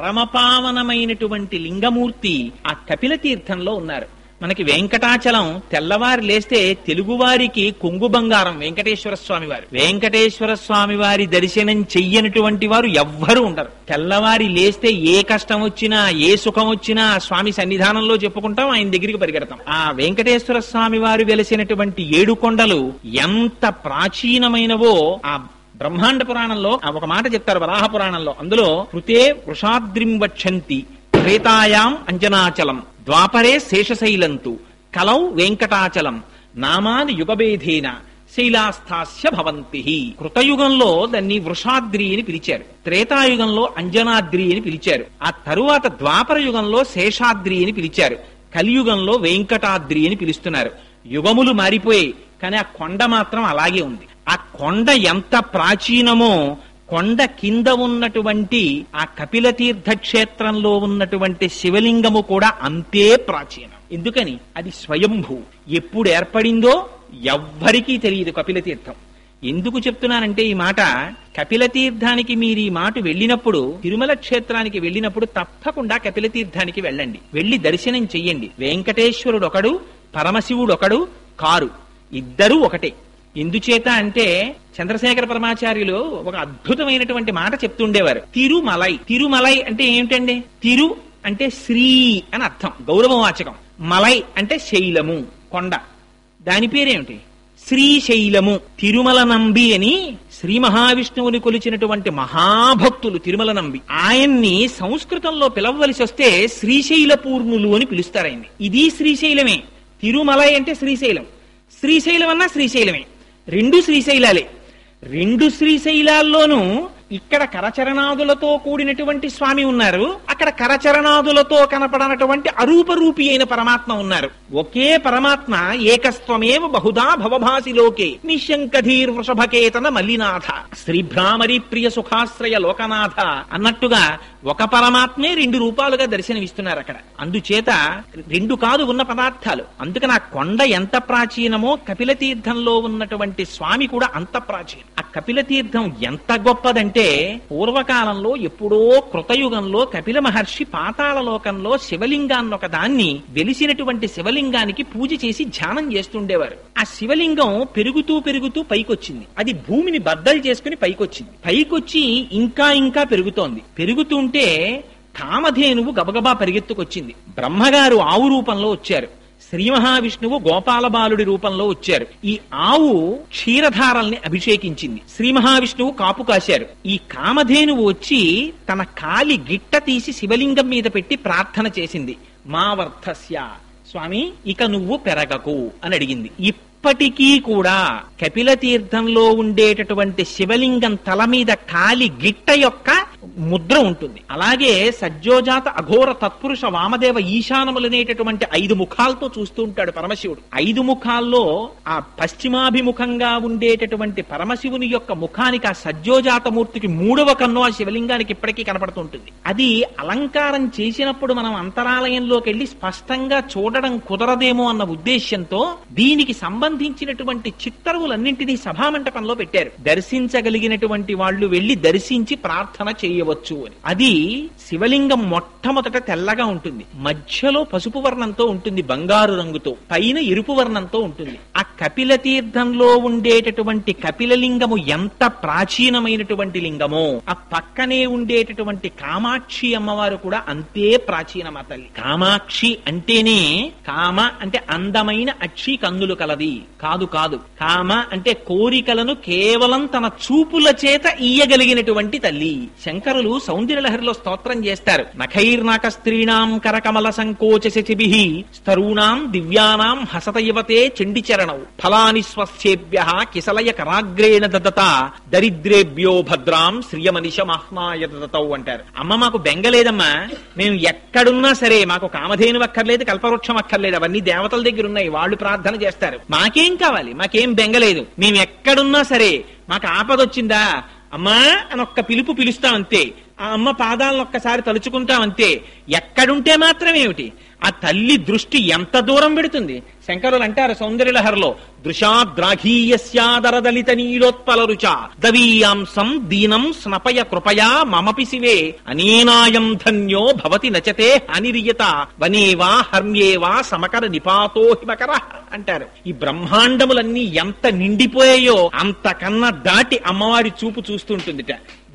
పరమపావనమైనటువంటి లింగమూర్తి ఆ కపిల తీర్థంలో ఉన్నారు. మనకి వెంకటాచలం తెల్లవారి లేస్తే తెలుగువారికి కొంగు బంగారం వెంకటేశ్వర స్వామి వారు. వెంకటేశ్వర స్వామి వారి దర్శనం చెయ్యనటువంటి వారు ఎవ్వరూ ఉండరు. తెల్లవారి లేస్తే ఏ కష్టం వచ్చినా ఏ సుఖం వచ్చినా స్వామి సన్నిధానంలో చెప్పుకుంటాం, ఆయన దగ్గరికి పరిగెడతాం. ఆ వెంకటేశ్వర స్వామి వారు వెలిసినటువంటి 7 కొండలు ఎంత ప్రాచీనమైనవో ఆ బ్రహ్మాండ పురాణంలో ఒక మాట చెప్తారు, వరాహ పురాణంలో. అందులో కృతే వృషాద్రిం వక్షంతి త్రేతాయాం అంజనాచలం ద్వాపరే శేషశైలంతు కలౌ వెంకటాచలం నామాని యుగభేదేన శైలాస్థాస్య భవంతి. కృతయుగంలో దాన్ని వృషాద్రి అని పిలిచారు, త్రేతాయుగంలో అంజనాద్రి అని పిలిచారు, ఆ తరువాత ద్వాపర యుగంలో శేషాద్రి అని పిలిచారు, కలియుగంలో వెంకటాద్రి అని పిలుస్తున్నారు. యుగములు మారిపోయాయి కానీ ఆ కొండ మాత్రం అలాగే ఉంది. ఆ కొండ ఎంత ప్రాచీనమో కొండ కింద ఉన్నటువంటి ఆ కపిల తీర్థ క్షేత్రంలో ఉన్నటువంటి శివలింగము కూడా అంతే ప్రాచీనం. ఎందుకని? అది స్వయంభూ. ఎప్పుడు ఏర్పడిందో ఎవ్వరికీ తెలియదు కపిల తీర్థం. ఎందుకు చెప్తున్నానంటే ఈ మాట, కపిల తీర్థానికి మీరు ఈ మాట వెళ్ళినప్పుడు, తిరుమల క్షేత్రానికి వెళ్ళినప్పుడు తప్పకుండా కపిల తీర్థానికి వెళ్ళండి. వెళ్లి దర్శనం చెయ్యండి. వెంకటేశ్వరుడు ఒకడు, పరమశివుడు ఒకడు కారు, ఇద్దరూ ఒకటే. ఎందుచేత అంటే చంద్రశేఖర పరమాచార్యులు ఒక అద్భుతమైనటువంటి మాట చెప్తుండేవారు. తిరుమలై. తిరుమలై అంటే ఏమిటండి? తిరు అంటే శ్రీ అని అర్థం, గౌరవవాచకం. మలై అంటే శైలము, కొండ. దాని పేరేమిటి? శ్రీశైలము. తిరుమల నంబి అని శ్రీ మహావిష్ణువుని కొలిచినటువంటి మహాభక్తులు తిరుమల నంబి. ఆయన్ని సంస్కృతంలో పిలవవలసి వస్తే శ్రీశైల పూర్ణులు అని పిలుస్తారు ఆయన్ని. ఇది శ్రీశైలమే. తిరుమలై అంటే శ్రీశైలం, శ్రీశైలం అన్నా శ్రీశైలమే. 2 శ్రీశైలాలే. 2 శ్రీశైలాల్లోనూ ఇక్కడ కరచరణాదులతో కూడినటువంటి స్వామి ఉన్నారు, అక్కడ కరచరణాదులతో కనపడనటువంటి అరూపరూపి అయిన పరమాత్మ ఉన్నారు. ఒకే పరమాత్మ ఏకస్త్వమేవ బహుధా భవభాసి లోకే నిశంకధీర్ వృషభకేతన మల్లినాథ శ్రీభ్రామరి ప్రియ సుఖాశ్రయ లోకనాథ అన్నట్టుగా ఒక పరమాత్మే 2 రూపాలుగా దర్శనమిస్తున్నారు అక్కడ. అందుచేత 2 కాదు ఉన్న పదార్థాలు. అందుకని ఆ కొండ ఎంత ప్రాచీనమో కపిల తీర్థంలో ఉన్నటువంటి స్వామి కూడా అంత ప్రాచీనం. ఆ కపిల తీర్థం ఎంత గొప్పదంటే పూర్వకాలంలో ఎప్పుడో కృతయుగంలో కపిల మహర్షి పాతాళ లోకంలో శివలింగాన్ని ఒక దాన్ని వెలిసినటువంటి శివలింగానికి పూజ చేసి ధ్యానం చేస్తుండేవారు. ఆ శివలింగం పెరుగుతూ పెరుగుతూ పైకొచ్చింది. అది భూమిని బద్దలు చేసుకుని పైకొచ్చింది. పైకొచ్చి ఇంకా ఇంకా పెరుగుతోంది. పెరుగుతుంటే కామధేనువు గబగబా పరిగెత్తుకొచ్చింది. బ్రహ్మగారు ఆవు రూపంలో వచ్చారు, శ్రీ మహావిష్ణువు గోపాల బాలుడి రూపంలో వచ్చారు. ఈ ఆవు క్షీరధారల్ని అభిషేకించింది, శ్రీ మహావిష్ణువు కాపు కాశారు. ఈ కామధేనువు వచ్చి తన కాలి గిట్ట తీసి శివలింగం మీద పెట్టి ప్రార్థన చేసింది. మా వర్ధస్య, స్వామి ఇక నువ్వు పెరగకు అని అడిగింది. ఇప్పటికీ కూడా కపిల తీర్థంలో ఉండేటటువంటి శివలింగం తల మీద కాలి గిట్ట యొక్క ముద్ర ఉంటుంది. అలాగే సజ్జోజాత అఘోర తత్పురుష వామదేవ ఈశానములనేటటువంటి 5 ముఖాలతో చూస్తూ ఉంటాడు పరమశివుడు. 5 ముఖాల్లో ఆ పశ్చిమాభిముఖంగా ఉండేటటువంటి పరమశివుని యొక్క ముఖానికి ఆ సజ్జోజాత మూర్తికి 3వ కన్ను ఆ శివలింగానికి ఇప్పటికీ కనపడుతుంటుంది. అది అలంకారం చేసినప్పుడు మనం అంతరాలయంలోకి వెళ్లి స్పష్టంగా చూడడం కుదరదేమో అన్న ఉద్దేశ్యంతో దీనికి సంబంధించినటువంటి చిత్తరువులన్నింటినీ సభామంటపంలో పెట్టారు. దర్శించగలిగినటువంటి వాళ్ళు వెళ్లి దర్శించి ప్రార్థన చేయవచ్చు అని. అది శివలింగం మొట్టమొదట తెల్లగా ఉంటుంది, మధ్యలో పసుపు వర్ణంతో ఉంటుంది, బంగారు రంగుతో, పైన ఎరుపు వర్ణంతో ఉంటుంది. ఆ కపిల తీర్థంలో ఉండేటటువంటి కపిలలింగము ఎంత ప్రాచీనమైనటువంటి లింగమో ఆ పక్కనే ఉండేటటువంటి కామాక్షి అమ్మవారు కూడా అంతే ప్రాచీనమా తల్లి. కామాక్షి అంటేనే, కామ అంటే అందమైన అక్షి కన్నులు కలది కాదు కాదు. కామ అంటే కోరికలను కేవలం తన చూపుల చేత ఇయ్యగలిగినటువంటి తల్లి. శంకరులు సౌందర్యలహరిలో స్తోత్రం చేస్తారు. నఖైర్నాక స్త్రీణాం కరకమల సంకోచ శచిభిః స్తరూణాం దివ్యానాం హసత యువతే చండిచరణౌ ఫలాని స్వస్యేభ్యః కిసలయ కరాగ్రేణ దదత దరిద్రేభ్యో భద్రాం శ్రియమనిశమాహ్నాయ దదతౌ అంటారు. అమ్మ మాకు బెంగలేదమ్మా, మేము ఎక్కడున్నా సరే మాకు కామధేను అక్కర్లేదు, కల్పవృక్షం అక్కర్లేదు, అవన్నీ దేవతల దగ్గర ఉన్నాయి, వాళ్ళు ప్రార్థన చేస్తారు. మాకేం కావాలి, మాకేం బెంగలేదు, మేము ఎక్కడున్నా సరే మాకు ఆపదొచ్చిందా అమ్మా అని ఒక్క పిలుపు పిలుస్తామంతే, ఆ అమ్మ పాదాలను ఒక్కసారి తలుచుకుంటామంతే. ఎక్కడుంటే మాత్రమేమిటి, ఆ తల్లి దృష్టి ఎంత దూరం పెడుతుంది. శంకరులు అంటారు సౌందర్యలహరిలో, దృశాద్రాఘీయస్యాదరదలిత నీలోత్పల రుచ దవీయాంసం దీనం స్నపయ కృపయా మమపి శివే అనేనాయం ధన్యో భవతి నచతే అనిరియత వనేవా హర్మ్యేవా సమకర నిపాతో హిమకర అంటారు. ఈ బ్రహ్మాండములన్నీ ఎంత నిండిపోయాయో అంతకన్నా దాటి అమ్మవారి చూపు చూస్తుంటుందిట.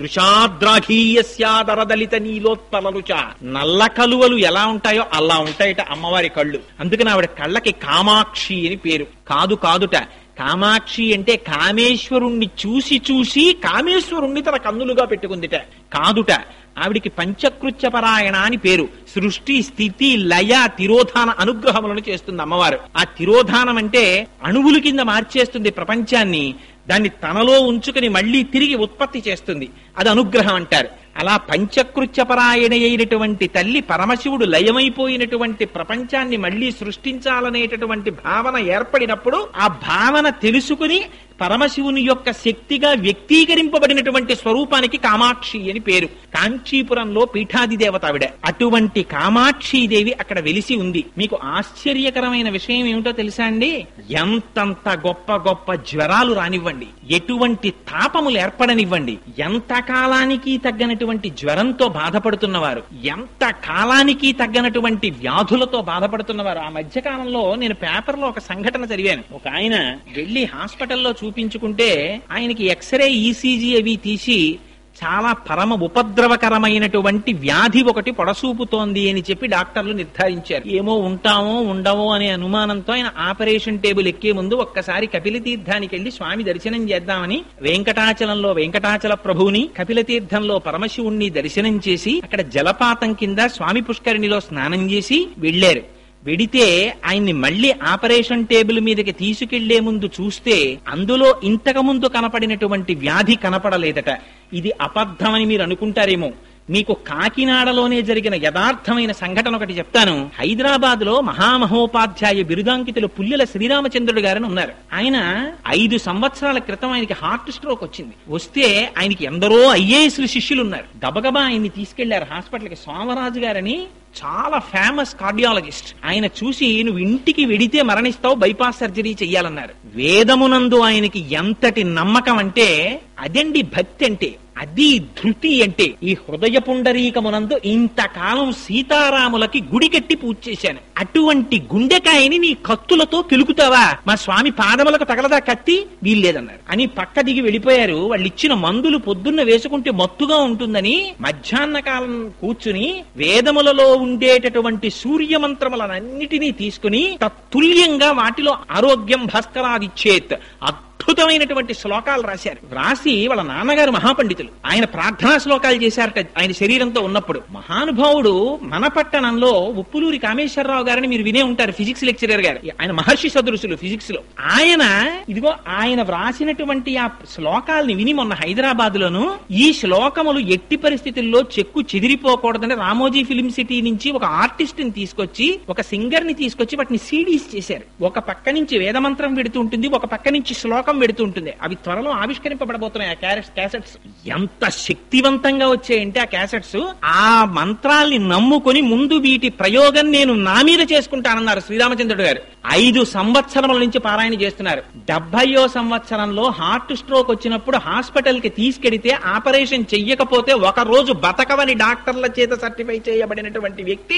దృశాద్రాఘీయస్యాదరదలిత నీలోత్పల రుచ, నల్ల కలువలు ఎలా ఉంటాయో అలా ఉంటాయట అమ్మవారి కళ్ళు. అందుకని ఆవిడ కళ్ళకి కామాక్షి అని పేరు. కాదుట, కామాక్షి అంటే కామేశ్వరుణ్ణి చూసి చూసి కామేశ్వరుణ్ణి తన కన్నులుగా పెట్టుకుందిట. కాదుట, ఆవిడికి పంచకృత్యపరాయణ అని పేరు. సృష్టి స్థితి లయ తిరోధాన అనుగ్రహములను చేస్తుంది అమ్మవారు. ఆ తిరోధానం అంటే అణువుల కింద మార్చేస్తుంది ప్రపంచాన్ని, దాన్ని తనలో ఉంచుకుని మళ్లీ తిరిగి ఉత్పత్తి చేస్తుంది, అది అనుగ్రహం అంటారు. అలా పంచకృత్యపరాయణ అయినటువంటి తల్లి పరమశివుడు లయమైపోయినటువంటి ప్రపంచాన్ని మళ్లీ సృష్టించాలనేటటువంటి భావన ఏర్పడినప్పుడు ఆ భావన తెలుసుకుని పరమశివుని యొక్క శక్తిగా వ్యక్తీకరింపబడినటువంటి స్వరూపానికి కామాక్షి అని పేరు. కాంచీపురంలో పీఠాది దేవత ఆవిడ. అటువంటి కామాక్షీదేవి అక్కడ వెలిసి ఉంది. మీకు ఆశ్చర్యకరమైన విషయం ఏమిటో తెలుసా అండి? ఎంతంత గొప్ప గొప్ప జ్వరాలు రానివ్వండి, ఎటువంటి తాపములు ఏర్పడనివ్వండి, ఎంత కాలానికి తగ్గనటువంటి జ్వరంతో బాధపడుతున్నవారు, ఎంత కాలానికి తగ్గనటువంటి వ్యాధులతో బాధపడుతున్నవారు. ఆ మధ్య కాలంలో నేను పేపర్లో ఒక సంఘటన చదివాను. ఒక ఆయన వెళ్లి హాస్పిటల్లో చూపించుకుంటే ఆయనకి ఎక్స్రే ఈసీజీ అవి తీసి చాలా పరమ ఉపద్రవకరమైనటువంటి వ్యాధి ఒకటి పొడసూపుతోంది అని చెప్పి డాక్టర్లు నిర్ధారించారు. ఏమో ఉంటామో ఉండవో అనే అనుమానంతో ఆయన ఆపరేషన్ టేబుల్ ఎక్కే ముందు ఒక్కసారి కపిలతీర్థానికి వెళ్లి స్వామి దర్శనం చేద్దామని వెంకటాచలంలో వెంకటాచల ప్రభువుని, కపిలతీర్థంలో పరమశివుణ్ణి దర్శనం చేసి అక్కడ జలపాతం కింద స్వామి పుష్కరిణిలో స్నానం చేసి వెళ్లారు. వెడితే ఆయన్ని మళ్లీ ఆపరేషన్ టేబుల్ మీదకి తీసుకెళ్లే ముందు చూస్తే అందులో ఇంతకు ముందు కనపడినటువంటి వ్యాధి కనపడలేదట. ఇది అబద్ధమని మీరు అనుకుంటారేమో. మీకు కాకినాడలోనే జరిగిన యథార్థమైన సంఘటన ఒకటి చెప్తాను. హైదరాబాద్ లో మహామహోపాధ్యాయ బిరుదాంకితులు పుల్లెల శ్రీరామచంద్రుడు గారని ఉన్నారు. ఆయన 5 సంవత్సరాల క్రితం ఆయనకి హార్ట్ స్ట్రోక్ వచ్చింది. వస్తే ఆయనకి ఎందరో ఐఏఎస్ శిష్యులు ఉన్నారు. గబగబా ఆయన్ని తీసుకెళ్లారు హాస్పిటల్కి. సోమరాజు గారని చాలా ఫేమస్ కార్డియాలజిస్ట్. ఆయన చూసి నువ్వు ఇంటికి వెడితే మరణిస్తావు, బైపాస్ సర్జరీ చెయ్యాలన్నారు. వేదమునందు ఆయనకి ఎంతటి నమ్మకం అంటే అదండి భక్తి అంటే, అది ధృతి అంటే. ఈ హృదయ పుండరీకమునందు ఇంతకాలం సీతారాములకి గుడి కట్టి పూజ చేశాను, అటువంటి గుండెకాయని నీ కత్తులతో కెలుకుతావా? మా స్వామి పాదములకు తగలదా కత్తి? వీల్లేదన్నారు అని పక్క దిగి వెళ్ళిపోయారు. వాళ్ళు ఇచ్చిన మందులు పొద్దున్న వేసుకుంటే మత్తుగా ఉంటుందని మధ్యాహ్న కాలం కూర్చుని వేదములలో ఉండేటటువంటి సూర్యమంత్రములన్నిటినీ తీసుకుని తత్తుల్యంగా వాటిలో ఆరోగ్యం భాస్కరాదిచ్చేత్ అద్భుతమైనటువంటి శ్లోకాలు రాశారు. రాసి వాళ్ళ నాన్నగారు మహాపండితులు, ఆయన ప్రార్థనా శ్లోకాలు చేశారట ఆయన శరీరంతో ఉన్నప్పుడు. మహానుభావుడు మన పట్టణంలో ఉప్పులూరి కామేశ్వరరావు గారని మీరు వినే ఉంటారు, ఫిజిక్స్ లెక్చరర్ గారు. ఆయన మహర్షి సదృశులు ఫిజిక్స్ లో. ఆయన ఇదిగో ఆయన వ్రాసినటువంటి ఆ శ్లోకాలని విని మొన్న హైదరాబాద్ లోను ఈ శ్లోకములు ఎట్టి పరిస్థితుల్లో చెక్కు చెదిరిపోకూడదని రామోజీ ఫిలిం సిటీ నుంచి ఒక ఆర్టిస్ట్ ని తీసుకొచ్చి, ఒక సింగర్ ని తీసుకొచ్చి వాటిని సీడీస్ చేశారు. ఒక పక్క నుంచి వేదమంత్రం పెడుతూ ఉంటుంది, ఒక పక్క నుంచి శ్లోకం పెడుతూ ఉంటుంది. అవి త్వరలో ఆవిష్కరింపబడబోతున్నాయి. ఆ క్యాసెట్స్ ఎంత శక్తివంతంగా వచ్చాయంటే ఆ క్యాసెట్స్, ఆ మంత్రాల్ని నమ్ముకొని ముందు వీటి ప్రయోగం నేను నా మీద చేసుకుంటానన్నారు శ్రీరామచంద్రుడు గారు. 5 సంవత్సరముల నుంచి పారాయణ చేస్తున్నారు. 70వ సంవత్సరంలో హార్ట్ స్ట్రోక్ వచ్చినప్పుడు హాస్పిటల్ కి తీసుకెడితే ఆపరేషన్ చెయ్యకపోతే ఒక రోజు బతకవని డాక్టర్ల చేత సర్టిఫై చేయబడినటువంటి వ్యక్తి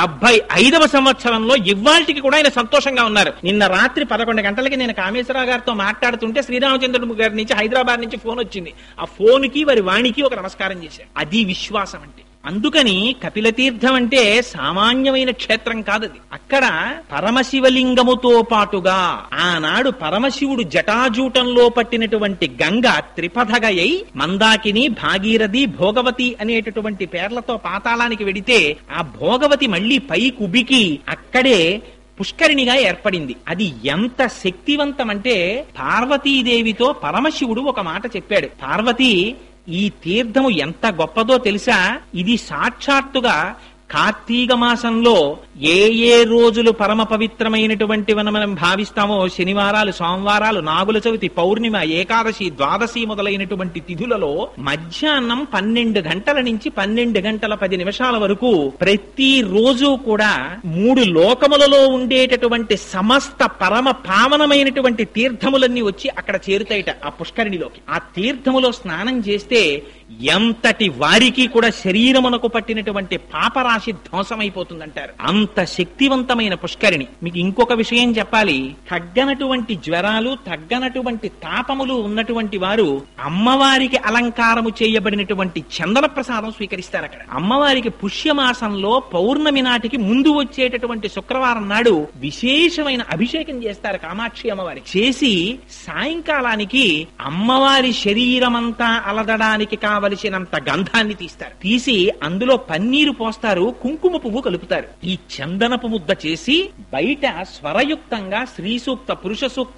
75వ సంవత్సరంలో ఇవాళకి కూడా ఆయన సంతోషంగా ఉన్నారు. నిన్న రాత్రి 11 గంటలకి నేను కామేశ్వరరావు గారితో మాట్లాడుతుంటే శ్రీరామచంద్రుడు గారి నుంచి హైదరాబాద్ నుంచి ఫోన్ వచ్చింది. ఆ ఫోన్ కి వారి వాణికి ఒక నమస్కారం చేశారు. అది విశ్వాసం అంటే. అందుకని కపిలతీర్థం అంటే సామాన్యమైన క్షేత్రం కాదది. అక్కడ పరమశివలింగముతో పాటుగా ఆనాడు పరమశివుడు జటాజూటంలో పట్టినటువంటి గంగ త్రిపథగయై మందాకిని, భాగీరథి, భోగవతి అనేటటువంటి పేర్లతో పాతాళానికి వెడితే ఆ భోగవతి మళ్లీ పై కుబికి అక్కడే పుష్కరిణిగా ఏర్పడింది. అది ఎంత శక్తివంతమంటే పార్వతీదేవితో పరమశివుడు ఒక మాట చెప్పాడు. పార్వతి, ఈ తీర్థము ఎంత గొప్పదో తెలుసా? ఇది సాక్షాత్తుగా కార్తీక మాసంలో ఏ ఏ రోజులు పరమ పవిత్రమైనటువంటి మనం భావిస్తామో, శనివారాలు, సోమవారాలు, నాగుల చవితి, పౌర్ణిమ, ఏకాదశి, ద్వాదశి మొదలైనటువంటి తిథులలో మధ్యాహ్నం 12 గంటల నుంచి 12 గంటల 10 నిమిషాల వరకు ప్రతి రోజు కూడా 3 లోకములలో ఉండేటటువంటి సమస్త పరమ పావనమైనటువంటి తీర్థములన్నీ వచ్చి అక్కడ చేరుతాయిట ఆ పుష్కరిణిలోకి. ఆ తీర్థములో స్నానం చేస్తే ఎంతటి వారికి కూడా శరీరమునకు పట్టినటువంటి పాపరాశి ధ్వంసమైపోతుందంటారు. అంత శక్తివంతమైన పుష్కరిణి. మీకు ఇంకొక విషయం చెప్పాలి. తగ్గనటువంటి జ్వరాలు, తగ్గనటువంటి తాపములు ఉన్నటువంటి వారు అమ్మవారికి అలంకారము చేయబడినటువంటి చందన ప్రసాదం స్వీకరిస్తారు. అక్కడ అమ్మవారికి పుష్యమాసంలో పౌర్ణమి నాటికి ముందు వచ్చేటటువంటి శుక్రవారం నాడు విశేషమైన అభిషేకం చేస్తారు కామాక్షి అమ్మవారికి. చేసి సాయంకాలానికి అమ్మవారి శరీరమంతా అలదడానికి కావలసినంత గంధాన్ని తీస్తారు. తీసి అందులో పన్నీరు పోస్తారు, కుంకుమ పువ్వు కలుపుతారు. ఈ చందనపు ముద్ద చేసి బయట స్వరయుక్తంగా శ్రీ సూక్త, పురుష సూక్త,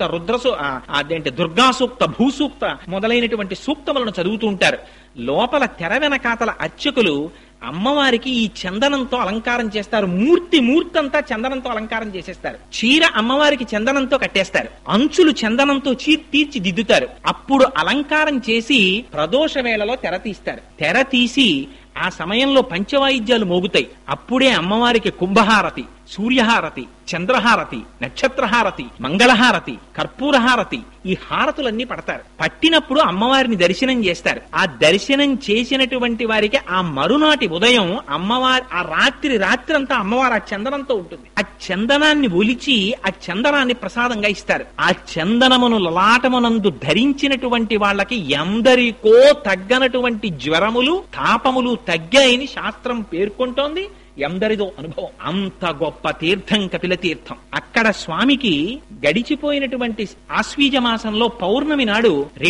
అదేంటి దుర్గా సూక్త, భూసూక్త మొదలైనటువంటి సూక్తములను చదువుతూ ఉంటారు. లోపల తెర వెనకాతల అర్చకులు అమ్మవారికి ఈ చందనంతో అలంకారం చేస్తారు. మూర్తంతా చందనంతో అలంకారం చేసేస్తారు. చీర అమ్మవారికి చందనంతో కట్టేస్తారు. అంచులు చందనంతో తీర్చిదిద్దుతారు. అప్పుడు అలంకారం చేసి ప్రదోష వేళలో తెర తీస్తారు. తెర తీసి ఆ సమయంలో పంచవాయిద్యాలు మోగుతాయి. అప్పుడే అమ్మవారికి కుంభహారతి, సూర్యహారతి, చంద్రహారతి, నక్షత్రహారతి, మంగళహారతి, కర్పూరహారతి, ఈ హారతులన్నీ పడతారు. పట్టినప్పుడు అమ్మవారిని దర్శనం చేస్తారు. ఆ దర్శనం చేసినటువంటి వారికి ఆ మరునాటి ఉదయం అమ్మవారి ఆ రాత్రంతా అమ్మవారు ఆ చందనంతో ఉంటుంది. ఆ చందనాన్ని ఒలిచి ఆ చందనాన్ని ప్రసాదంగా ఇస్తారు. ఆ చందనమును లలాటమునందు ధరించినటువంటి వాళ్ళకి ఎందరికో తగ్గనటువంటి జ్వరములు, తాపములు తగ్గాయని శాస్త్రం పేర్కొంటోంది. ఎందరిదో అనుభవం. అంత గొప్ప తీర్థం కపిల తీర్థం. అక్కడ స్వామికి గడిచిపోయినటువంటి ఆశ్వీజ మాసంలో పౌర్ణమి నాడు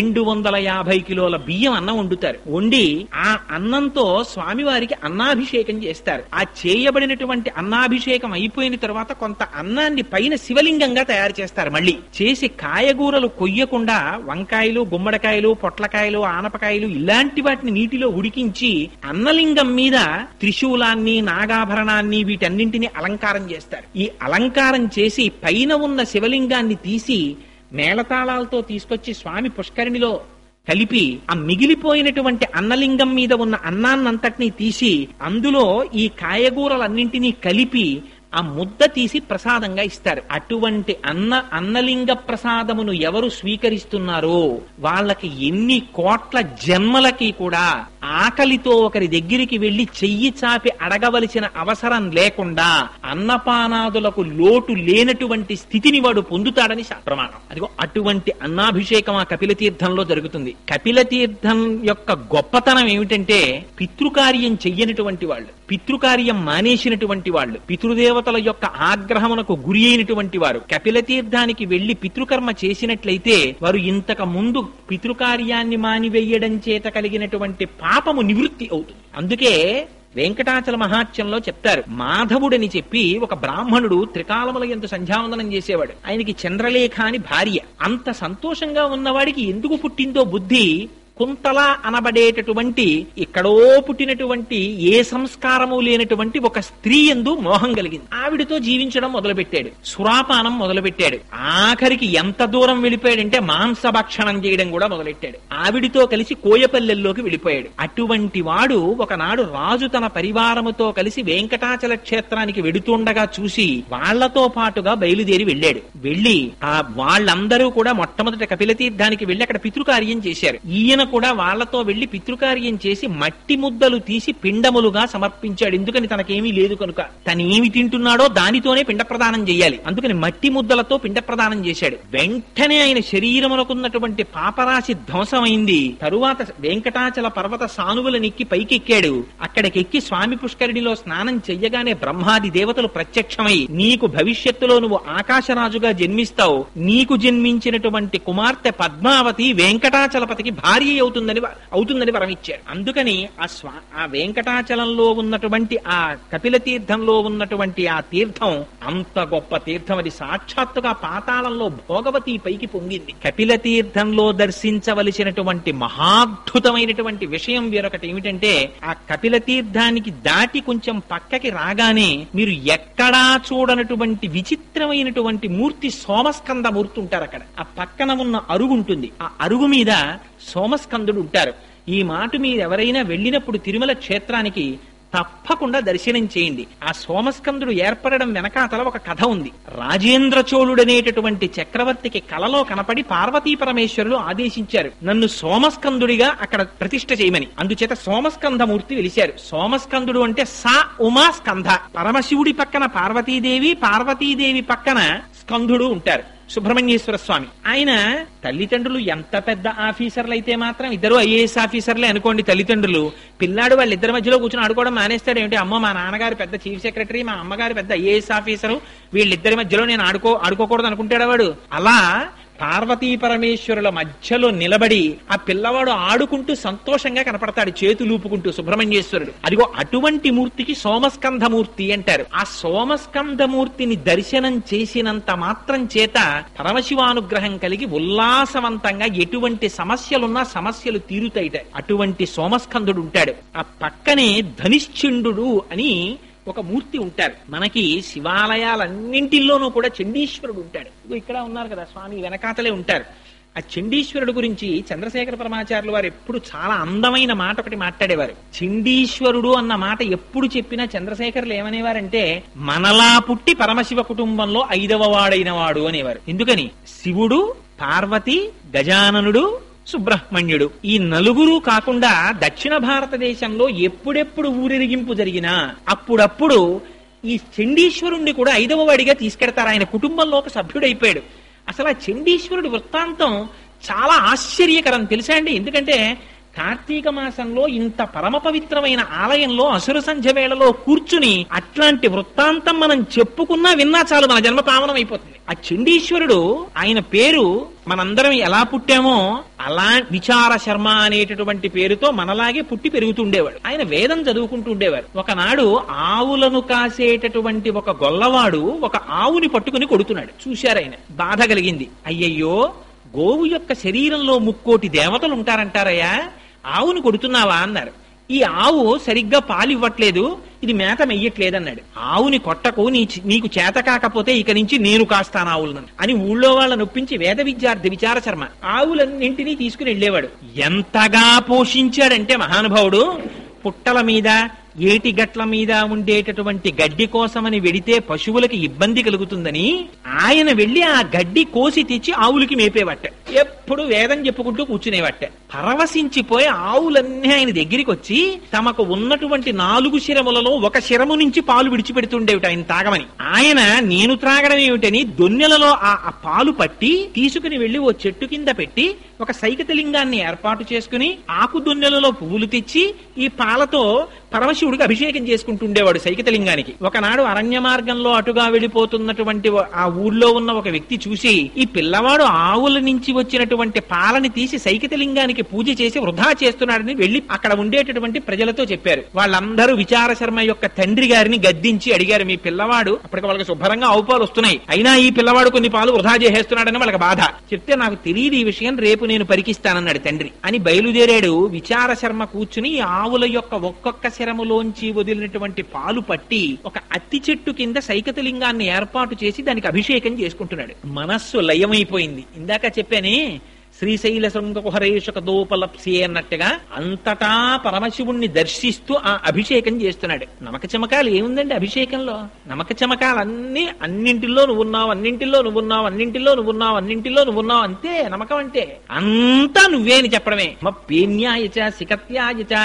250 కిలోల బియ్యం అన్నం వండుతారు. వండి ఆ అన్నంతో స్వామివారికి అన్నాభిషేకం చేస్తారు. ఆ చేయబడినటువంటి అన్నాభిషేకం అయిపోయిన తర్వాత కొంత అన్నాన్ని పైన శివలింగంగా తయారు చేస్తారు. మళ్ళీ చేసి కాయగూరలు కొయ్యకుండా వంకాయలు, గుమ్మడికాయలు, పొట్లకాయలు, ఆనపకాయలు ఇలాంటి వాటిని నీటిలో ఉడికించి అన్నలింగం మీద త్రిశూలాన్ని, నాగాభరణాన్ని వీటన్నింటినీ అలంకారం చేస్తారు. ఈ అలంకారం చేసి పైన ఉన్న శివలింగాన్ని తీసి మేళతాళాలతో తీసుకొచ్చి స్వామి పుష్కరిణిలో కలిపి ఆ మిగిలిపోయినటువంటి అన్నలింగం మీద ఉన్న అన్నాన్నంతటినీ తీసి అందులో ఈ కాయగూరలన్నింటినీ కలిపి ఆ ముద్ద తీసి ప్రసాదంగా ఇస్తారు. అటువంటి అన్నలింగ ప్రసాదమును ఎవరు స్వీకరిస్తున్నారో వాళ్ళకి ఎన్ని కోట్ల జన్మలకి కూడా ఆకలితో ఒకరి దగ్గరికి వెళ్లి చెయ్యి చాపి అడగవలసిన అవసరం లేకుండా అన్నపానాదులకు లోటు లేనటువంటి స్థితిని వాడు పొందుతాడని ప్రమాణం. అదిగో అటువంటి అన్నాభిషేకం ఆ కపిల తీర్థంలో జరుగుతుంది. కపిల తీర్థం యొక్క గొప్పతనం ఏమిటంటే పితృకార్యం చెయ్యనటువంటి వాళ్ళు, పితృకార్యం మానేసినటువంటి వాళ్ళు, పితృదేవతల యొక్క ఆగ్రహమునకు గురి అయినటువంటి వారు కపిల తీర్థానికి వెళ్లి పితృకర్మ చేసినట్లయితే వారు ఇంతకు ముందు పితృకార్యాన్ని మానివేయడం చేత కలిగినటువంటి పాపము నివృత్తి అవుతుంది. అందుకే వెంకటాచల మహాత్యంలో చెప్తారు. మాధవుడని చెప్పి ఒక బ్రాహ్మణుడు త్రికాలముల యందు సంధ్యావందనం చేసేవాడు. ఆయనకి చంద్రలేఖ అని భార్య. అంత సంతోషంగా ఉన్నవాడికి ఎందుకు పుట్టిందో బుద్ధి కుంతల అనబడేటటువంటి ఎక్కడో పుట్టినటువంటి ఏ సంస్కారము లేనటువంటి ఒక స్త్రీ యందు మోహం కలిగింది. ఆవిడతో జీవించడం మొదలుపెట్టాడు. సురాపానం మొదలుపెట్టాడు. ఆఖరికి ఎంత దూరం వెళ్ళిపోయాడంటే మాంసభక్షణం చేయడం కూడా మొదలెట్టాడు. ఆవిడితో కలిసి కోయపల్లెల్లోకి వెళ్ళిపోయాడు. అటువంటి వాడు ఒకనాడు రాజు తన పరివారముతో కలిసి వెంకటాచల క్షేత్రానికి వెడుతుండగా చూసి వాళ్లతో పాటుగా బయలుదేరి వెళ్ళాడు. వెళ్లి వాళ్ళందరూ కూడా మొట్టమొదటి కపిల తీర్థానికి వెళ్లి అక్కడ పితృకార్యం చేశారు. ఈయన కూడా వాళ్లతో వెళ్లి పితృకార్యం చేసి మట్టి ముద్దలు తీసి పిండములుగా సమర్పించాడు. ఎందుకని తనకేమీ లేదు కనుక. తనేమి తింటున్నాడో దానితోనే పిండ ప్రదానం చేయాలి. అందుకని మట్టి ముద్దలతో పిండ ప్రదానం చేశాడు. వెంటనే ఆయన శరీరమునకున్నటువంటి పాపరాశి ధ్వంసమైంది. తరువాత వెంకటాచల పర్వత సానువులనెక్కి పైకెక్కాడు. అక్కడికెక్కి స్వామి పుష్కరిణిలో స్నానం చెయ్యగానే బ్రహ్మాది దేవతలు ప్రత్యక్షమై నీకు భవిష్యత్తులో నువ్వు ఆకాశరాజుగా జన్మిస్తావు, నీకు జన్మించినటువంటి కుమార్తె పద్మావతి వెంకటాచలపతికి భార్య అవుతుందని వరమిచ్చారు. అందుకని ఆ వెంకటాచలంలో ఉన్నటువంటి ఆ కపిల తీర్థంలో ఉన్నటువంటి ఆ తీర్థం అంత గొప్ప తీర్థం. అది సాక్షాత్తుగా పాతాళంలో భోగవతి పైకి పొంగింది. కపిల తీర్థంలో దర్శించవలసినటువంటి మహాద్భుతమైనటువంటి విషయం వేరొకటి ఏమిటంటే, ఆ కపిల తీర్థానికి దాటి కొంచెం పక్కకి రాగానే మీరు ఎక్కడా చూడనటువంటి విచిత్రమైనటువంటి మూర్తి సోమస్కంద మూర్తి ఉంటారు అక్కడ. ఆ పక్కన ఉన్న అరుగు ఉంటుంది. ఆ అరుగు మీద సోమస్కందుడు ఉంటారు. ఈ మాట మీరు ఎవరైనా వెళ్ళినప్పుడు తిరుమల క్షేత్రానికి తప్పకుండా దర్శనం చేయండి. ఆ సోమస్కందుడు ఏర్పడడం వెనకాతల ఒక కథ ఉంది. రాజేంద్ర చోళుడనేటటువంటి చక్రవర్తికి కలలో కనపడి పార్వతీ పరమేశ్వరులు ఆదేశించారు, నన్ను సోమస్కందుడిగా అక్కడ ప్రతిష్ఠ చేయమని. అందుచేత సోమస్కంధమూర్తి వెలిశారు. సోమస్కందుడు అంటే సా ఉమా స్కంధ. పరమశివుడి పక్కన పార్వతీదేవి, పార్వతీదేవి పక్కన స్కంధుడు ఉంటారు, సుబ్రహ్మణ్యేశ్వర స్వామి. ఆయన తల్లిదండ్రులు ఎంత పెద్ద ఆఫీసర్లు అయితే మాత్రం, ఇద్దరు ఐఏఎస్ ఆఫీసర్లే అనుకోండి తల్లిదండ్రులు, పిల్లాడు వాళ్ళిద్దరి మధ్యలో కూర్చొని ఆడుకోవడం మానేస్తాడు. ఏమిటి, అమ్మో మా నాన్నగారు పెద్ద చీఫ్ సెక్రటరీ, మా అమ్మగారు పెద్ద ఐఏఎస్ ఆఫీసరు, వీళ్ళిద్దరి మధ్యలో నేను ఆడుకోకూడదు అనుకుంటాడు వాడు. అలా పార్వతీ పరమేశ్వరుల మధ్యలో నిలబడి ఆ పిల్లవాడు ఆడుకుంటూ సంతోషంగా కనపడతాడు, చేతులూపుకుంటూ సుబ్రహ్మణ్యేశ్వరుడు. అదిగో అటువంటి మూర్తికి సోమస్కంధమూర్తి అంటారు. ఆ సోమస్కంధమూర్తిని దర్శనం చేసినంత మాత్రం చేత పరమశివానుగ్రహం కలిగి ఉల్లాసవంతంగా ఎటువంటి సమస్యలున్నా సమస్యలు తీరుతాయిట. అటువంటి సోమస్కంధుడు ఉంటాడు. ఆ పక్కనే ధనిశ్చండు అని ఒక మూర్తి ఉంటారు. మనకి శివాలయాలన్నింటిలోనూ కూడా చండీశ్వరుడు ఉంటాడు. ఇక్కడ ఉన్నారు కదా స్వామి, వెనకాతలే ఉంటారు. ఆ చండీశ్వరుడు గురించి చంద్రశేఖర పరమాచార్యులు వారు ఎప్పుడు చాలా అందమైన మాట ఒకటి మాట్లాడేవారు. చండీశ్వరుడు అన్న మాట ఎప్పుడు చెప్పినా చంద్రశేఖరులు ఏమనేవారంటే, మనలా పుట్టి పరమశివ కుటుంబంలో 5వ వాడైన వాడు అనేవారు. ఎందుకని, శివుడు, పార్వతి, గజాననుడు, సుబ్రహ్మణ్యుడు, ఈ నలుగురు కాకుండా దక్షిణ భారతదేశంలో ఎప్పుడెప్పుడు ఊరేగింపు జరిగినా అప్పుడప్పుడు ఈ చండీశ్వరుణ్ణి కూడా 5వ వాడిగా తీసుకెడతారు. ఆయన కుటుంబంలో ఒక సభ్యుడైపోయాడు. అసలు ఆ చండీశ్వరుడి వృత్తాంతం చాలా ఆశ్చర్యకరం తెలుసా అండి. ఎందుకంటే కార్తీక మాసంలో ఇంత పరమ పవిత్రమైన ఆలయంలో అసుర సంధ్య వేళలో కూర్చుని అట్లాంటి వృత్తాంతం మనం చెప్పుకున్నా విన్నా చాలు, మన జన్మ పావనం అయిపోతుంది. ఆ చండీశ్వరుడు, ఆయన పేరు మనందరం ఎలా పుట్టామో అలా విచార శర్మ అనేటటువంటి పేరుతో మనలాగే పుట్టి పెరుగుతుండేవాడు. ఆయన వేదం చదువుకుంటూ ఉండేవారు. ఒకనాడు ఆవులను కాసేటటువంటి ఒక గొల్లవాడు ఒక ఆవుని పట్టుకుని కొడుతున్నాడు. చూశారాయన, బాధ కలిగింది. అయ్యయ్యో, గోవు యొక్క శరీరంలో 3 కోటి దేవతలు ఉంటారంటారయ్యా, ఆవును కొడుతున్నావా అన్నారు. ఈ ఆవు సరిగ్గా పాలు ఇవ్వట్లేదు, ఇది మేత మెయ్యట్లేదన్నాడు. ఆవుని కొట్టకు, నీకు చేత కాకపోతే ఇక నుంచి నేను కాస్తాను ఆవులను అని ఊళ్ళో వాళ్ళ నొప్పించి వేద విద్యార్థి విచార శర్మ ఆవులన్నింటినీ తీసుకుని వెళ్ళేవాడు. ఎంతగా పోషించాడంటే మహానుభావుడు, పుట్టల మీద ఏటి గట్ల మీద ఉండేటటువంటి గడ్డి కోసమని వెడితే పశువులకి ఇబ్బంది కలుగుతుందని ఆయన వెళ్లి ఆ గడ్డి కోసి తెచ్చి ఆవులకి మేపేవట్ట. ఎప్పుడు వేదం చెప్పుకుంటూ కూర్చునేవట్ట. పరవశించిపోయి ఆవులన్నీ ఆయన దగ్గరికి వచ్చి తమకు ఉన్నటువంటి 4 శిరములలో ఒక శిరము నుంచి పాలు విడిచిపెడుతుండేవిట ఆయన తాగమని. ఆయన నేను త్రాగడం ఏమిటని దొన్నెలలో ఆ పాలు పట్టి తీసుకుని వెళ్లి ఓ చెట్టు కింద పెట్టి ఒక సైకతలింగాన్ని ఏర్పాటు చేసుకుని ఆకు దొన్నెలలో పువ్వులు తెచ్చి ఈ పాలతో పరమశివుడికి అభిషేకం చేసుకుంటుండేవాడు సైకతలింగానికి. ఒకనాడు అరణ్య మార్గంలో అటుగా వెళ్లిపోతున్నటువంటి ఆ ఊళ్ళో ఉన్న ఒక వ్యక్తి చూసి, ఈ పిల్లవాడు ఆవుల నుంచి వచ్చినటువంటి పాలని తీసి సైకతలింగానికి పూజ చేసి వృధా చేస్తున్నాడని వెళ్లి అక్కడ ఉండేటటువంటి ప్రజలతో చెప్పారు. వాళ్ళందరూ విచార శర్మ యొక్క తండ్రి గారిని గద్దించి అడిగారు, మీ పిల్లవాడు, అప్పటికి వాళ్ళకి శుభ్రంగా ఆవు పాలు వస్తున్నాయి, అయినా ఈ పిల్లవాడు కొన్ని పాలు వృధా చేసేస్తున్నాడని వాళ్ళకి బాధ. చెప్తే, నాకు తెలియదు ఈ విషయం, రేపు నేను పరికిస్తానన్నాడు తండ్రి. అని బయలుదేరాడు. విచార శర్మ కూర్చుని ఆవుల యొక్క ఒక్కొక్క శరములోంచి వదిలినటువంటి పాలు పట్టి ఒక అత్తి చెట్టు కింద సైకతలింగాన్ని ఏర్పాటు చేసి దానికి అభిషేకం చేసుకుంటున్నాడు. మనస్సు లయమైపోయింది. ఇందాక చెప్పానే, శ్రీశైల శృంగకుహరేషక దోపలప్సి అన్నట్టుగా అంతటా పరమశివుణ్ణి దర్శిస్తూ ఆ అభిషేకం చేస్తున్నాడు. నమక చమకాలు ఏముందండి అభిషేకంలో? నమక చమకాలన్నీ అన్నింటిలో నువ్వున్నావు, అన్నింటిలో నువ్వున్నావు, అన్నింటిలో నువ్వున్నావు, అన్నింటిలో నువ్వున్నావు, అంతే నమ్మకం అంటే. అంతా నువ్వే అని చెప్పడమే. పేన్యాయచ సికత్యాయచ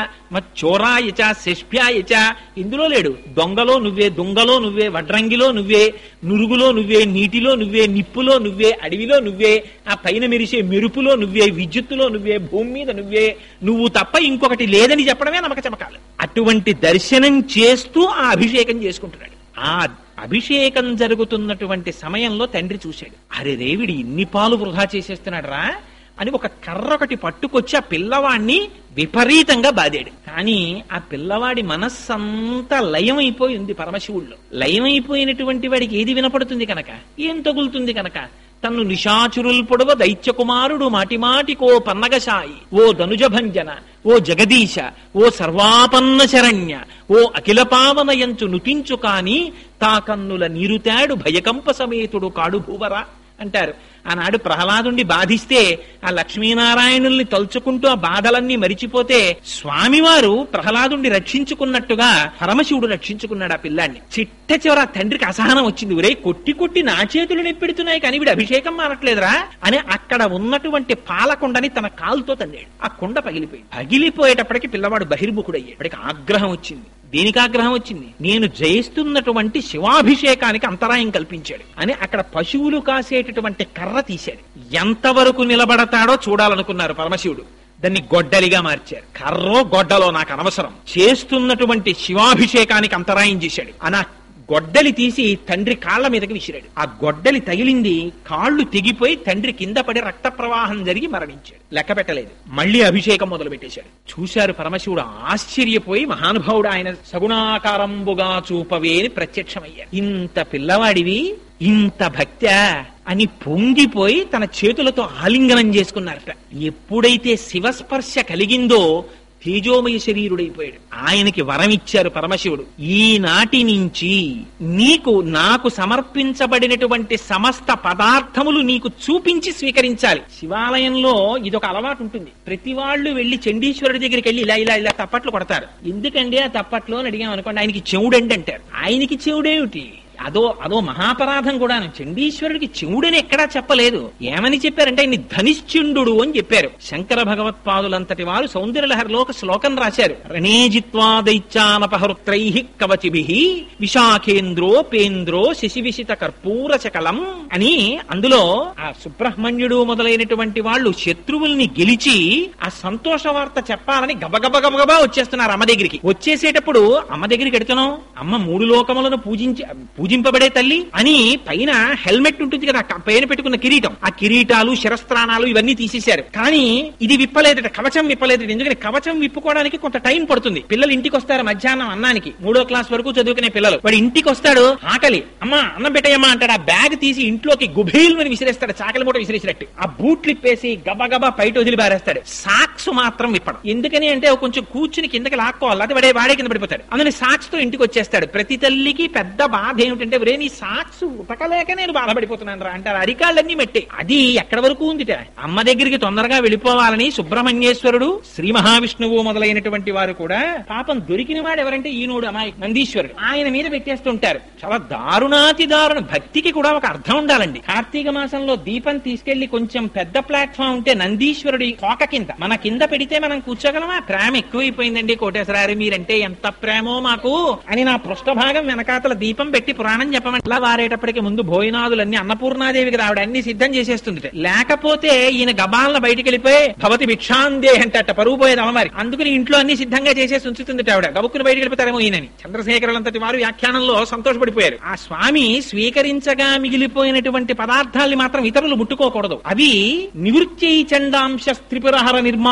చోరాయచ శిష్ప్యాయచ, ఇందులో లేడు. దొంగలో నువ్వే, దొంగలో నువ్వే, వడ్రంగిలో నువ్వే, నురుగులో నువ్వే, నీటిలో నువ్వే, నిప్పులో నువ్వే, అడవిలో నువ్వే, ఆ పైన మెరిసే మెరుపులో నువ్వే, విద్యుత్తులో నువ్వే, భూమి మీద నువ్వే, నువ్వు తప్ప ఇంకొకటి లేదని చెప్పడమే నమ్మక చమకాలు. అటువంటి దర్శనం చేస్తూ ఆ అభిషేకం చేసుకుంటున్నాడు. ఆ అభిషేకం జరుగుతున్నటువంటి సమయంలో తండ్రి చూశాడు. అరే రేవిడి ఇన్ని పాలు వృధా చేసేస్తున్నాడు రా అని ఒక కర్ర ఒకటి పట్టుకొచ్చి ఆ పిల్లవాడిని విపరీతంగా బాదాడు. కానీ ఆ పిల్లవాడి మనస్సంతా లయమైపోయింది పరమశివుల్లో. లయమైపోయినటువంటి వాడికి ఏది వినపడుతుంది కనుక, ఏం తగులుతుంది కనుక, తన్ను నిశాచురుల్ పొడవ దైత్యకుమారుడు మాటిమాటికో పన్నగశాయి, ఓ ధనుజభంజన, ఓ జగదీశ, ఓ సర్వాపన్న శరణ్య, ఓ అఖిల పావనయంచు నుతించు కాని తా కన్నుల నీరుతాడు భయకంప సమేతుడు కాడు భూవరా అంటారు. ఆనాడు ప్రహ్లాదుండి బాధిస్తే ఆ లక్ష్మీనారాయణుల్ని తలుచుకుంటూ ఆ బాధలన్నీ మరిచిపోతే స్వామివారు ప్రహ్లాదుండి రక్షించుకున్నట్టుగా పరమశివుడు రక్షించుకున్నాడు ఆ పిల్లాన్ని. చిట్ట చివర తండ్రికి అసహనం వచ్చింది. ఒరే కొట్టి కొట్టి నా చేతులు నెప్పెడుతున్నాయి కానీ వీడు అభిషేకం మానట్లేదురా అని అక్కడ ఉన్నటువంటి పాలకొండని తన కాలుతో తన్నాడు. ఆ కొండ పగిలిపోయింది. పగిలిపోయేటప్పటికి పిల్లవాడు బహిర్ముఖుడయ్యాడు. వాడికి ఆగ్రహం వచ్చింది. దేనికి ఆగ్రహం వచ్చింది? నేను జయిస్తున్నటువంటి శివాభిషేకానికి అంతరాయం కల్పించాడు అని అక్కడ పశువులు కాసేటటువంటి కర్ర తీశాడు. ఎంతవరకు నిలబడతాడో చూడాలనుకున్నారు పరమశివుడు. దాన్ని గొడ్డలిగా మార్చారు. కర్రో గొడ్డలో నాకు అనవసరం, చేస్తున్నటువంటి శివాభిషేకానికి అంతరాయం చేశాడు అని గొడ్డలి తీసి తండ్రి కాళ్ల మీదకి విసిరాడు. ఆ గొడ్డలి తగిలింది, కాళ్లు తెగిపోయి తండ్రి కింద పడి రక్త ప్రవాహం జరిగి మరణించాడు. లెక్క పెట్టలేదు. మళ్లీ అభిషేకం మొదలు పెట్టేశాడు. చూశారు పరమశివుడు ఆశ్చర్యపోయి, మహానుభావుడు ఆయన సగుణాకారంబుగా చూపవే అని ప్రత్యక్షమయ్యారు. ఇంత పిల్లవాడివి, ఇంత భక్త్యా అని పొంగిపోయి తన చేతులతో ఆలింగనం చేసుకున్నారట. ఎప్పుడైతే శివస్పర్శ కలిగిందో తేజోమయ శరీరుడైపోయాడు. ఆయనకి వరం ఇచ్చారు పరమశివుడు, ఈనాటి నుంచి నీకు నాకు సమర్పించబడినటువంటి సమస్త పదార్థములు నీకు చూపించి స్వీకరించాలి. శివాలయంలో ఇదొక అలవాటు ఉంటుంది. ప్రతి వాళ్ళు వెళ్లి చండీశ్వరుడి దగ్గరికి వెళ్ళి ఇలా ఇలా ఇలా తప్పట్లు కొడతారు. ఎందుకండి ఆ తప్పట్లు అని అడిగాం అనుకోండి, ఆయనకి చెవుడండి అంటారు. ఆయనకి చెవుడేమిటి? అదో మహాపరాధం కూడాను. చండీశ్వరుడికి చెవుడని ఎక్కడా చెప్పలేదు. ఏమని చెప్పారంటే ఆయన్ని ధనిశ్చుండు అని చెప్పారు. శంకర భగవత్పాదులంతటి వారు సౌందర్యలహరిలో ఒక శ్లోకం రాశారు. రణేజిత్వా దైత్యానపహృత్రై కవచిభిః విశాఖేంద్రో పేంద్రో శశివిశిత కర్పూర చకలం అని. అందులో ఆ సుబ్రహ్మణ్యుడు మొదలైనటువంటి వాళ్ళు శత్రువుల్ని గెలిచి ఆ సంతోష వార్త చెప్పాలని గబగబా వచ్చేస్తున్నారు అమ్మ దగ్గరికి. వచ్చేసేటప్పుడు అమ్మ దగ్గరికి ఎడుతున్నాం, అమ్మ మూడు లోకములను పూజింపబడే తల్లి అని పైన హెల్మెట్ ఉంటుంది కదా, పైన పెట్టుకున్న కిరీటం, ఆ కిరీటాలు శిరస్త్రాణాలు ఇవన్నీ తీసేశారు. కానీ ఇది విప్పలేదట, కవచం విప్పలేదట. ఎందుకని? కవచం విప్పుకోవడానికి కొంత టైం పడుతుంది. పిల్లలు ఇంటికి వస్తారు మధ్యాహ్నం అన్నానికి, 3వ క్లాస్ వరకు చదువుకునే పిల్లలు. వాడు ఇంటికి వస్తాడు, ఆకలి, అమ్మా అన్నం పెట్టేయమ్మా అంటాడు. ఆ బ్యాగ్ తీసి ఇంట్లోకి గుబేల్మని విసిరేస్తాడు, చాకలి మూట విసిరేసినట్టు. ఆ బూట్లు ఇప్పేసి గబగబా బయట వదిలి బారేస్తాడు. సాక్స్ మాత్రం విప్పడం. ఎందుకని అంటే కొంచెం కూర్చుని కిందకి లాక్కోవాలి, అది వాడే కింద పడిపోతాడు. అందుకని సాక్స్ తో ఇంటికి వచ్చేస్తాడు. ప్రతి తల్లికి పెద్ద బాధ ఏమిటంటే, ఒరే నీ సాక్స్ ఉతకలేక నేను బాధపడిపోతున్నాను రా అంటారు. అరికాళ్ళన్నీ మెట్టే. అది ఎక్కడి వరకు ఉందిట. అమ్మ దగ్గరికి తొందరగా వెళ్ళిపోవాలని సుబ్రహ్మణ్యేశ్వరుడు, శ్రీ మహావిష్ణువు మొదలైనటువంటి వారు కూడా పాపం దొరికిన వాడు ఎవరంటే ఈనోడు అమాయి నందీశ్వరుడు, ఆయన మీద పెట్టేస్తుంటారు. చాలా దారుణాతి దారుణ. భక్తికి కూడా ఒక అర్థం ఉండాలండి. కార్తీక మాసంలో దీపం తీసుకెళ్లి కొంచెం పెద్ద ప్లాట్ఫామ్ ఉంటే నందీశ్వరుడి తోక కింద మన కింద పెడితే మనం కూర్చోగలమా? ప్రేమ ఎక్కువైపోయిందండి కోటేశ్వరారి, మీరంటే ఎంత ప్రేమో మాకు అని నా పృష్ఠభాగం వెనకాతల దీపం పెట్టి పురాణం చెప్పమంటే వారేటప్పటికి ముందు భోజనాదులన్నీ అన్నపూర్ణాదేవికి రావడం అన్ని సిద్ధం చేసేస్తుంది. లేకపోతే ఈయన గబాలను బయటికి వెళ్ళిపోయి భవతి భిక్షాందే అంటట, పరువు పోయేది అమ్మవారి. అందుకని ఇంట్లో అన్ని సిద్ధంగా చేసేసి ఉంచుతుంది ఆవిడ. గబుక్కుని బయటికి వెళ్ళిపోతారేమో ఈయనని. చంద్రశేఖరులంతటి వారు వ్యాఖ్యానంలో సంతోషపడిపోయారు. ఆ స్వామి స్వీకరించగా మిగిలిపోయినటువంటి పదార్థాల్ని మాత్రం ఇతరులు ముట్టుకోకూడదు. అవి నివృత్యై చండాంశ త్రిపురహర నిర్మాణ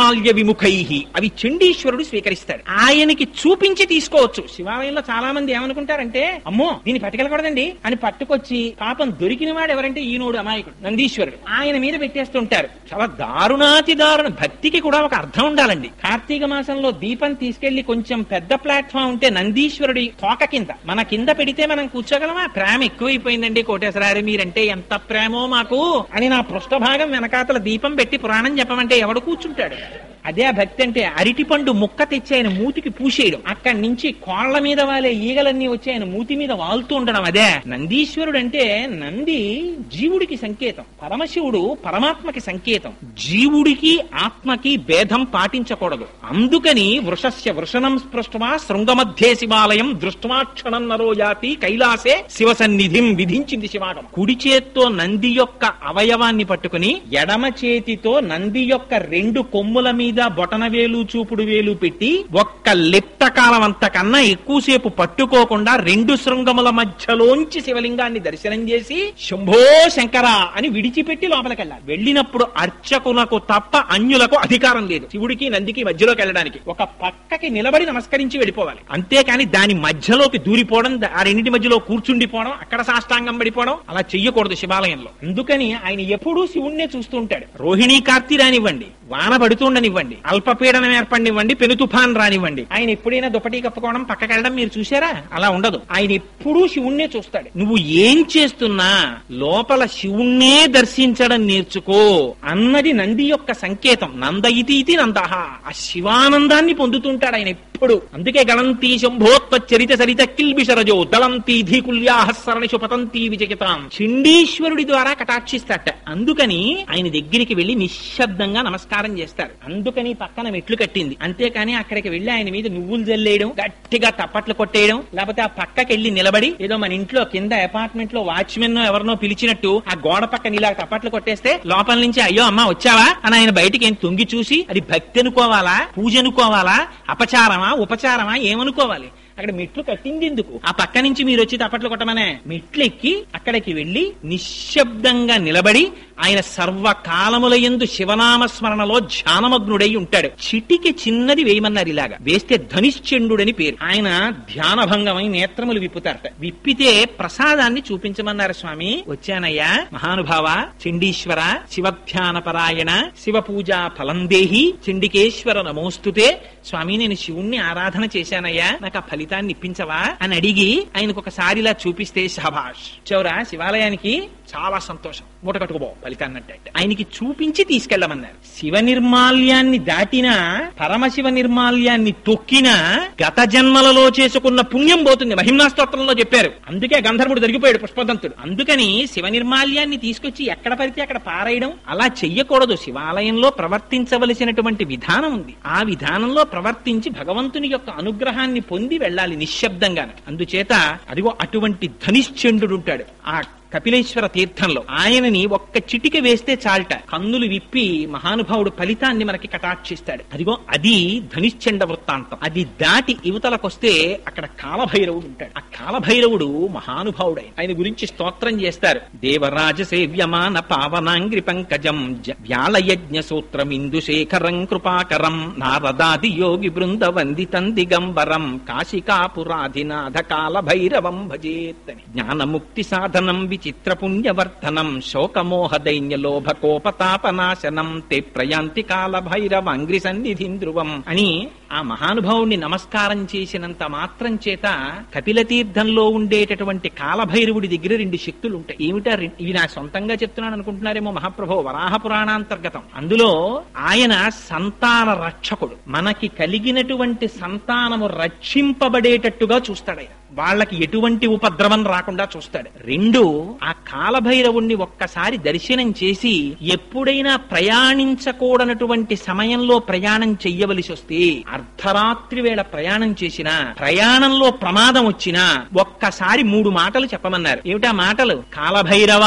నిర్మాల్య విముఖై, అవి చండీశ్వరుడు స్వీకరిస్తాడు. ఆయనకి చూపించి తీసుకోవచ్చు. శివాలయంలో చాలా మంది ఏమనుకుంటారంటే, అమ్మో దీన్ని పట్టుకెళ్ళకూడదండి అని పట్టుకొచ్చి, పాపం దొరికిన వాడు ఎవరంటే ఈనోడు అమాయకుడు నందీశ్వరుడు, ఆయన మీద పెట్టేస్తుంటారు. చాలా దారుణాతి దారుణ. భక్తికి కూడా ఒక అర్థం ఉండాలండి. కార్తీక మాసంలో దీపం తీసుకెళ్లి కొంచెం పెద్ద ప్లాట్ఫామ్ ఉంటే నందీశ్వరుడి తోక కింద మన కింద పెడితే మనం కూర్చోగలమా? ప్రేమ ఎక్కువైపోయిందండి కోటేశ్వరారి, మీరంటే ఎంత ప్రేమో మాకు అని నా పృష్ఠభాగం వెనకాతల దీపం పెట్టి పురాణం చెప్పమంటే ఎవడు కూర్చుంటాడు? అదే ఆ భక్తి అంటే. అరటిపండు ముక్క తెచ్చి ఆయన మూతికి పూసేయడం, అక్కడి నుంచి కోళ్ల మీద వాలే ఈగలన్నీ వచ్చి ఆయన మూతి మీద వాలుతూ ఉండడం, అదే నందీశ్వరుడు అంటే. నంది జీవుడికి సంకేతం, పరమశివుడు పరమాత్మకి సంకేతం. జీవుడికి ఆత్మకి భేదం పాటించకూడదు. అందుకని వృషస్య వృషణం స్పృష్టమా శృంగమధ్యే శివాలయం దృష్ట్వా క్షణం నరో యాతి కైలాసే శివ సన్నిధిం విధించింది శివాగం. కుడి చేత్తో నంది యొక్క అవయవాన్ని పట్టుకుని ఎడమ చేతితో నంది యొక్క రెండు కొమ్ముల మీద బొటన వేలు చూపుడు వేలు పెట్టి ఒక్క లిప్త కాలం అంతకన్నా ఎక్కువసేపు పట్టుకోకుండా రెండు శృంగముల మధ్యలోంచి శివలింగాన్ని దర్శనం చేసి శంభో శంకర అని విడిచిపెట్టి లోపలికెళ్ళాలి. వెళ్ళినప్పుడు అర్చకులకు తప్ప అన్యులకు అధికారం లేదు శివుడికి నందికి మధ్యలోకి వెళ్ళడానికి. ఒక పక్కకి నిలబడి నమస్కరించి వెళ్ళిపోవాలి. అంతేకాని దాని మధ్యలోకి దూరిపోవడం, ఆ రెండింటి మధ్యలో కూర్చుండిపోవడం, అక్కడ సాష్టాంగం పడిపోవడం అలా చెయ్యకూడదు శివాలయంలో. అందుకని ఆయన ఎప్పుడూ శివుణ్ణే చూస్తూ ఉంటాడు. రోహిణీ కార్తీ రానివ్వండి, వాన పడుతుండనివ్వండి, అల్పపీడనం ఏర్పడినివ్వండి, పెను తుఫాన్ రానివ్వండి, ఆయన ఎప్పుడైనా దుపటి కప్పుకోవడం పక్కకెళ్ళడం మీరు చూసారా? అలా ఉండదు. ఆయన ఎప్పుడూ శివుణ్ణే చూస్తాడు. నువ్వు ఏం చేస్తున్నా లోపల శివుణ్ణే దర్శించడం నేర్చుకో అన్నది నంది యొక్క సంకేతం. నందయితీతి నందహ, ఆ శివానందాన్ని పొందుతుంటాడు ఆయన ఎప్పుడు. అందుకే గణంతి శంభోత్వ చరిత సరిత కిల్బిషరజో దళంతి ధీకుల్యాహస్సరణిషు పతంతి విజయతాం. చండీశ్వరుడి ద్వారా కటాక్షిస్తాట. అందుకని ఆయన దగ్గరికి వెళ్లి నిశ్శబ్దంగా నమస్కారం చేస్తారు. అందుకని పక్కన మెట్లు కట్టింది. అంతేకాని అక్కడికి వెళ్లి ఆయన మీద నువ్వులు జల్లేయడం, గట్టిగా తప్పట్లు కొట్టేయడం, లేకపోతే ఆ పక్కకి వెళ్లి నిలబడి ఏదో మన ఇంట్లో కింద అపార్ట్మెంట్ లో వాచ్మెన్ ఎవరినో పిలిచినట్టు ఆ గోడ పక్కన ఇలా తప్పట్లు కొట్టేస్తే లోపల నుంచి అయ్యో అమ్మా వచ్చావా అని ఆయన బయటికి ఏం తొంగి చూసి అది భక్తి అనుకోవాలా, పూజ అనుకోవాలా, అపచారమా ఉపచారమా ఏమనుకోవాలి? అక్కడ మెట్లు కట్టింది ఎందుకు? ఆ పక్క నుంచి మీరు వచ్చి తప్పట్లు కొట్టమనే. మెట్లు ఎక్కి అక్కడికి వెళ్లి నిశ్శబ్దంగా నిలబడి ఆయన సర్వకాలములయందు శివనామస్మరణలో ధ్యానమగ్నుడై ఉంటాడు. చిటికి చిన్నది వేయమన్నారు. ఇలాగా వేస్తే ధనిశ్చండుడని పేరు. ఆయన ధ్యానభంగమై నేత్రములు విప్పుతారట. విప్పితే ప్రసాదాన్ని చూపించమన్నారు. స్వామి వచ్చానయ్యా, మహానుభావ చండీశ్వర శివధ్యానపరాయణ శివ పూజా ఫలందేహి చండికేశ్వర నమోస్తుతే. స్వామి నేను శివుణ్ణి ఆరాధన చేశానయ్యా, నాకు ఆ ఫలితాన్ని ఇప్పించవా అని అడిగి ఆయనకు ఒకసారి ఇలా చూపిస్తే శభాష్ చౌరా శివాలయానికి చాలా సంతోషం, మూట కట్టుకోబో ఫలితాన్ని అంటే ఆయనకి చూపించి తీసుకెళ్లమన్నారు. శివ నిర్మాల్యాన్ని దాటినా పరమశివ నిర్మాల్యాన్ని తొక్కినా గత జన్మలలో చేసుకున్న పుణ్యం పోతుంది. మహిమ్నా స్తోత్రంలో చెప్పారు. అందుకే గంధర్వుడు జరిగిపోయాడు పుష్పదంతుడు. అందుకని శివ నిర్మాల్యాన్ని తీసుకొచ్చి ఎక్కడ పడితే అక్కడ పారేయడం అలా చెయ్యకూడదు. శివాలయంలో ప్రవర్తించవలసినటువంటి విధానం ఉంది. ఆ విధానంలో ప్రవర్తించి భగవంతుని యొక్క అనుగ్రహాన్ని పొంది వెళ్ళాలి నిశ్శబ్దంగా. అందుచేత అదిగో అటువంటి ధనిశ్చండు ఉంటాడు ఆ కపిలేశ్వర తీర్థంలో. ఆయనని ఒక్క చిటిక వేస్తే చాలట, కన్నులు విప్పి మహానుభావుడు ఫలితాన్ని మనకి కటాక్షిస్తాడు. అదిగో అది ధనిశ్చండ వృత్తాంతం. అది దాటి యువతలకొస్తే అక్కడ కాలభైరవుడు ఉంటాడు. ఆ కాలభైరవుడు మహానుభావుడు. ఆయన గురించి స్తోత్రం చేస్తారు. దేవరాజ సేవ్యమాన పావనాంగ్రి పంకజం వ్యాళయజ్ఞ సూత్రమిందుశేఖరం కృపాకరం నారదాది యోగి బృంద వందితం దిగంబరం కాశికాపురాధినాథ కాలభైరవం భజేత్తని. జ్ఞానముక్తి సాధనం విచిత్రపుణ్యవర్ధనం శోకమోహ దైన్య లోభ కోపతాపనాశనం తే ప్రయాంతి కాల భైరవాంగ్రి సన్నిధిం ధ్రువం అని ఆ మహానుభావుణ్ణి నమస్కారం చేసినంత మాత్రం చేత కపిల తీర్థంలో ఉండేటటువంటి కాలభైరవుడి దగ్గర రెండు శక్తులు ఉంటాయి. ఏమిటా? ఇవి నా సొంతంగా చెప్తున్నాను అనుకుంటున్నారేమో, మహాప్రభో వరాహ పురాణాంతర్గతం. అందులో ఆయన సంతాన రక్షకుడు. మనకి కలిగినటువంటి సంతానము రక్షింపబడేటట్టుగా చూస్తాడు ఆయన. వాళ్ళకి ఎటువంటి ఉపద్రవం రాకుండా చూస్తాడు. రెండు, ఆ కాలభైరవుణ్ణి ఒక్కసారి దర్శనం చేసి ఎప్పుడైనా ప్రయాణించకూడనటువంటి సమయంలో ప్రయాణం చెయ్యవలసి వస్తే, అర్ధరాత్రి వేళ ప్రయాణం చేసినా, ప్రయాణంలో ప్రమాదం వచ్చినా ఒక్కసారి 3 మాటలు చెప్పమన్నారు. ఏమిటా మాటలు? కాలభైరవా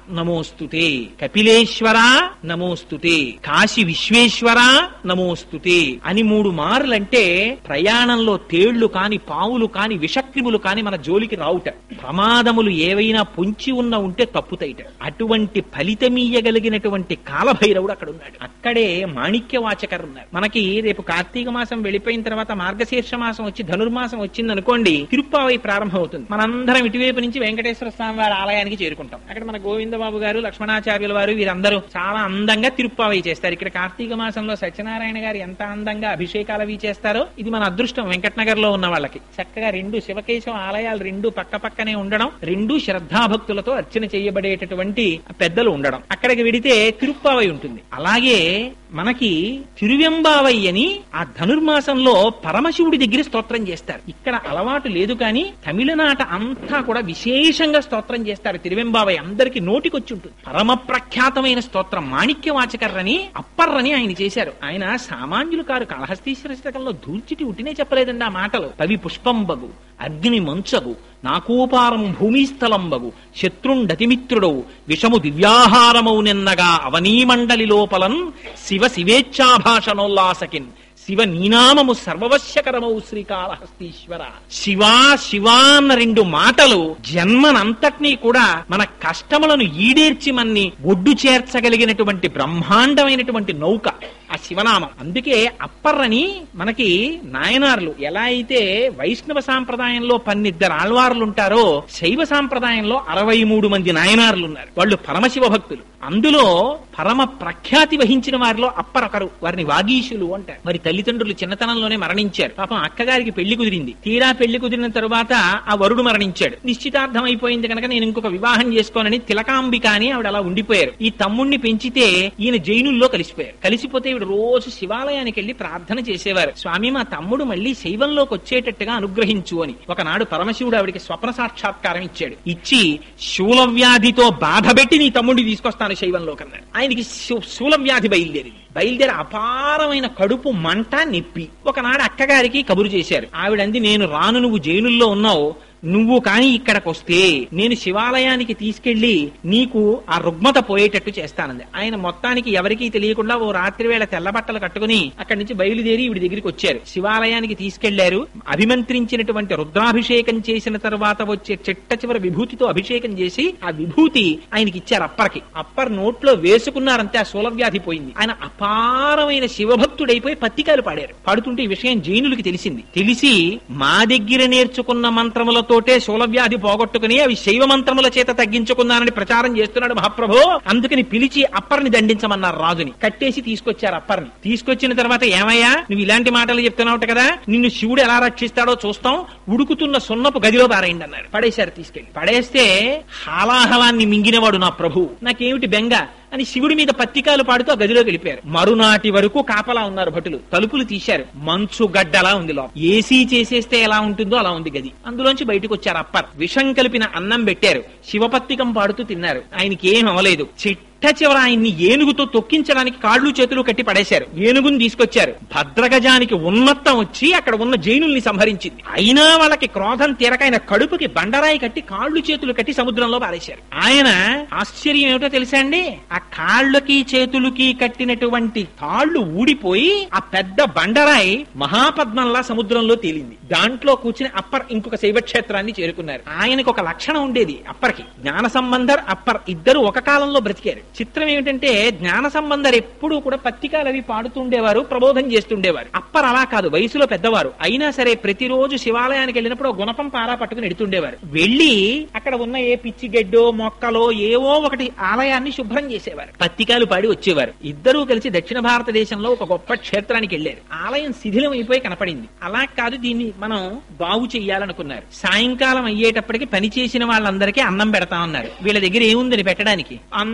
నమోస్తుతే, కపిలేశ్వర నమోస్తుతే, కాశీ విశ్వేశ్వర నమోస్తుతే అని 3 మార్లంటే ప్రయాణంలో తేళ్లు కాని, పావులు కాని, విషక్రిములు కాని మన జోలికి రావుట, ప్రమాదములు ఏవైనా పొంచి ఉంటే తప్పుతాయిట. అటువంటి ఫలితమీయగలిగినటువంటి కాలభైరవుడు అక్కడ ఉన్నాడు. అక్కడే మాణిక్యవాచకర్ ఉన్నారు. మనకి రేపు కార్తీక మాసం వెళ్ళిపోయిన తర్వాత మార్గశీర్ష మాసం వచ్చి ధనుర్మాసం వచ్చింది అనుకోండి, తిరుప్పావై ప్రారంభం అవుతుంది. మనందరం ఇటువైపు నుంచి వెంకటేశ్వర స్వామి వారి ఆలయానికి చేరుకుంటాం. అక్కడ మన గోవిందబాబు గారు, లక్ష్మణాచార్యుల వారు వీరందరూ చాలా అందంగా తిరుప్పావై చేస్తారు. ఇక్కడ కార్తీక మాసంలో సత్యనారాయణ గారు ఎంత అందంగా అభిషేకాలు అవి చేస్తారో, ఇది మన అదృష్టం. వెంకటనగర్ లో ఉన్న వాళ్ళకి చక్కగా 2 శివకేశవ ఆలయాలు 2 పక్క పక్కనే ఉండడం, 2 శ్రద్ధాభక్తులతో అర్చన చేయబడేటటువంటి పెద్దలు ఉండడం. అక్కడికి వెడితే తిరుప్పావై ఉంటుంది. అలాగే మనకి తిరువెంబావై అని ఆ ధనుర్మాసంలో పరమశివుడి దగ్గర స్తోత్రం చేస్తారు. ఇక్కడ అలవాటు లేదు కానీ తమిళనాట అంతా కూడా విశేషంగా స్తోత్రం చేస్తారు. తిరువెంబావై అందరికి నోటికొచ్చి ఉంటుంది. పరమ ప్రఖ్యాతమైన స్తోత్రం మాణిక్యవాచకర్రని అప్పర్రని ఆయన చేశారు. ఆయన సామాన్యులు కారు. కాళహస్తీశ్వర శతకంలో దూర్చిటి ఉట్టినే చెప్పలేదండి ఆ మాటలు. కవి పుష్పంబగు, అగ్ని మంచగు, నాకోపారం భూమిస్థలంబగు, శత్రుండతిమిత్రుడవు, విషము దివ్యాహారమౌ నిన్నగా అవనీమండలి లోపలన్ శివ శివేచ్ఛాభాషణోల్లాసకిన్ శివ నీనామము సర్వవశ్యకరమౌ శ్రీకాళహస్తీశ్వర. శివా శివా అన్న 2 మాటలు జన్మనంతటినీ కూడా మన కష్టములను ఈడేర్చి మన్ని ఒడ్డు చేర్చగలిగినటువంటి బ్రహ్మాండమైనటువంటి నౌక ఆ శివనామం. అందుకే అప్పర్రని మనకి నాయనార్లు ఎలా అయితే వైష్ణవ సాంప్రదాయంలో 12 ఆళ్వార్లు ఉంటారో, శైవ సాంప్రదాయంలో 63 మంది నాయనార్లు ఉన్నారు. వాళ్ళు పరమశివ భక్తులు. అందులో పరమ ప్రఖ్యాతి వహించిన వారిలో అప్పర్ ఒకరు. వారిని వాగీశులు అంటారు. మరి తల్లిదండ్రులు చిన్నతనంలోనే మరణించారు. పాపం అక్కగారికి పెళ్లి కుదిరింది. తీరా పెళ్లి కుదిరిన తరువాత ఆ వరుడు మరణించాడు. నిశ్చితార్థం అయిపోయింది కనుక నేను ఇంకొక వివాహం చేసుకోనని తిలకాంబిక అని ఆవిడ అలా ఉండిపోయారు. ఈ తమ్ముణ్ణి పెంచితే ఈయన జైనుల్లో కలిసిపోయారు. కలిసిపోతే ఈవిడ రోజు శివాలయానికి వెళ్లి ప్రార్థన చేసేవారు. స్వామి, మా తమ్ముడు మళ్లీ శైవంలోకి వచ్చేటట్టుగా అనుగ్రహించు అని. ఒకనాడు పరమశివుడు ఆవిడికి స్వప్న సాక్షాత్కారం ఇచ్చాడు. ఇచ్చి శూలవ్యాధితో బాధపెట్టి నీ తమ్ముడిని తీసుకొస్తాను శైవంలో కన్నాడు. ఆయనకి శూలవ్యాధి బయలుదేరి అపారమైన కడుపు మంట, నొప్పి. ఒకనాడు అక్కగారికి కబురు చేశారు. ఆవిడంది, నేను రాను, నువ్వు జైనుల్లో ఉన్నావు, నువ్వు కాని ఇక్కడికి వస్తే నేను శివాలయానికి తీసుకెళ్లి నీకు ఆ రుగ్మత పోయేటట్టు చేస్తానంది. ఆయన మొత్తానికి ఎవరికీ తెలియకుండా ఓ రాత్రి వేళ తెల్ల బట్టలు కట్టుకుని అక్కడి నుంచి బయలుదేరి ఈవిడి దగ్గరికి వచ్చారు. శివాలయానికి తీసుకెళ్లారు. అభిమంత్రించినటువంటి రుద్రాభిషేకం చేసిన తర్వాత వచ్చే చిట్ట చివరి విభూతితో అభిషేకం చేసి ఆ విభూతి ఆయనకి ఇచ్చారు అప్పర్కి. అప్పర్ నోట్లో వేసుకున్నారంతే ఆ శూలవ్యాధి పోయింది. ఆయన అపారమైన శివభక్తుడైపోయి పత్తికాయలు పాడారు. పాడుతుంటే ఈ విషయం జైనులకి తెలిసింది. తెలిసి మా దగ్గర నేర్చుకున్న మంత్రములతో శూలవ్యాధి పోగొట్టుకుని అవి శైవ మంత్రముల చేత తగ్గించుకున్నానని ప్రచారం చేస్తున్నాడు మహాప్రభు. అందుకని పిలిచి అప్పర్ని దండించమన్నారు రాజుని. కట్టేసి తీసుకొచ్చారు అప్పర్ని. తీసుకొచ్చిన తర్వాత, ఏమయ్యా నువ్వు ఇలాంటి మాటలు చెప్తున్నావు కదా, నిన్ను శివుడు ఎలా రక్షిస్తాడో చూస్తాం, ఉడుకుతున్న సున్నపు గదిలో పారేయండి అన్నారు. పడేశారు. తీసుకెళ్లి పడేస్తే హాలాహలాన్ని మింగినవాడు నా ప్రభు, నాకేమిటి బెంగ అని శివుడి మీద పత్తికాలు పాడుతూ ఆ గదిలోకి వెళ్ళిపోయారు. మరునాటి వరకు కాపలా ఉన్నారు భటులు. తలుపులు తీశారు. మంచు గడ్డలా ఉంది లోపల. ఏసీ చేసేస్తే ఎలా ఉంటుందో అలా ఉంది గది. అందులోంచి బయటకు వచ్చారు అప్పర్. విషం కలిపిన అన్నం పెట్టారు. శివపత్తికం పాడుతూ తిన్నారు. ఆయనకి ఏం అవలేదు. చివర ఆయన్ని ఏనుగుతో తొక్కించడానికి కాళ్ళు చేతులు కట్టి పడేశారు. ఏనుగుని తీసుకొచ్చారు. భద్రగజానికి ఉన్మత్తం వచ్చి అక్కడ ఉన్న జైనుల్ని సంహరించింది. అయినా వాళ్ళకి క్రోధం తీరక ఆయన కడుపుకి బండరాయి కట్టి కాళ్ళు చేతులు కట్టి సముద్రంలో పారేశారు. ఆయన ఆశ్చర్యం ఏమిటో తెలుసా అండి, ఆ కాళ్ళకి చేతులకి కట్టినటువంటి తాళ్లు ఊడిపోయి ఆ పెద్ద బండరాయి మహాపద్మంలా సముద్రంలో తేలింది. దాంట్లో కూర్చుని అప్పర్ ఇంకొక శైవక్షేత్రాన్ని చేరుకున్నారు. ఆయనకు ఒక లక్షణం ఉండేది అప్పర్కి. జ్ఞాన సంబంధర్ అప్పర్ ఇద్దరు ఒక కాలంలో బ్రతికారు. చిత్రం ఏమిటంటే జ్ఞాన సంబంధర్ ఎప్పుడూ కూడా పత్రికలు అవి పాడుతుండేవారు, ప్రబోధం చేస్తుండేవారు. అప్పర్ అలా కాదు, వయసులో పెద్దవారు. అయినా సరే ప్రతిరోజు శివాలయానికి వెళ్ళినప్పుడు గుణపం పారా పట్టుకుని ఎడుతుండేవారు. వెళ్లి అక్కడ ఉన్న ఏ పిచ్చి గడ్డో మొక్కలో ఏవో ఒకటి ఆలయాన్ని శుభ్రం చేసేవారు. పత్రికలు పాడి వచ్చేవారు. ఇద్దరూ కలిసి దక్షిణ భారతదేశంలో ఒక గొప్ప క్షేత్రానికి వెళ్లారు. ఆలయం శిథిలం అయిపోయి కనపడింది. అలా కాదు, దీన్ని మనం బాగు చెయ్యాలనుకున్నారు. సాయంకాలం అయ్యేటప్పటికి పని చేసిన వాళ్ళందరికీ అన్నం పెడతామన్నారు. వీళ్ళ దగ్గర ఏముందని పెట్టడానికి? అందరూ పని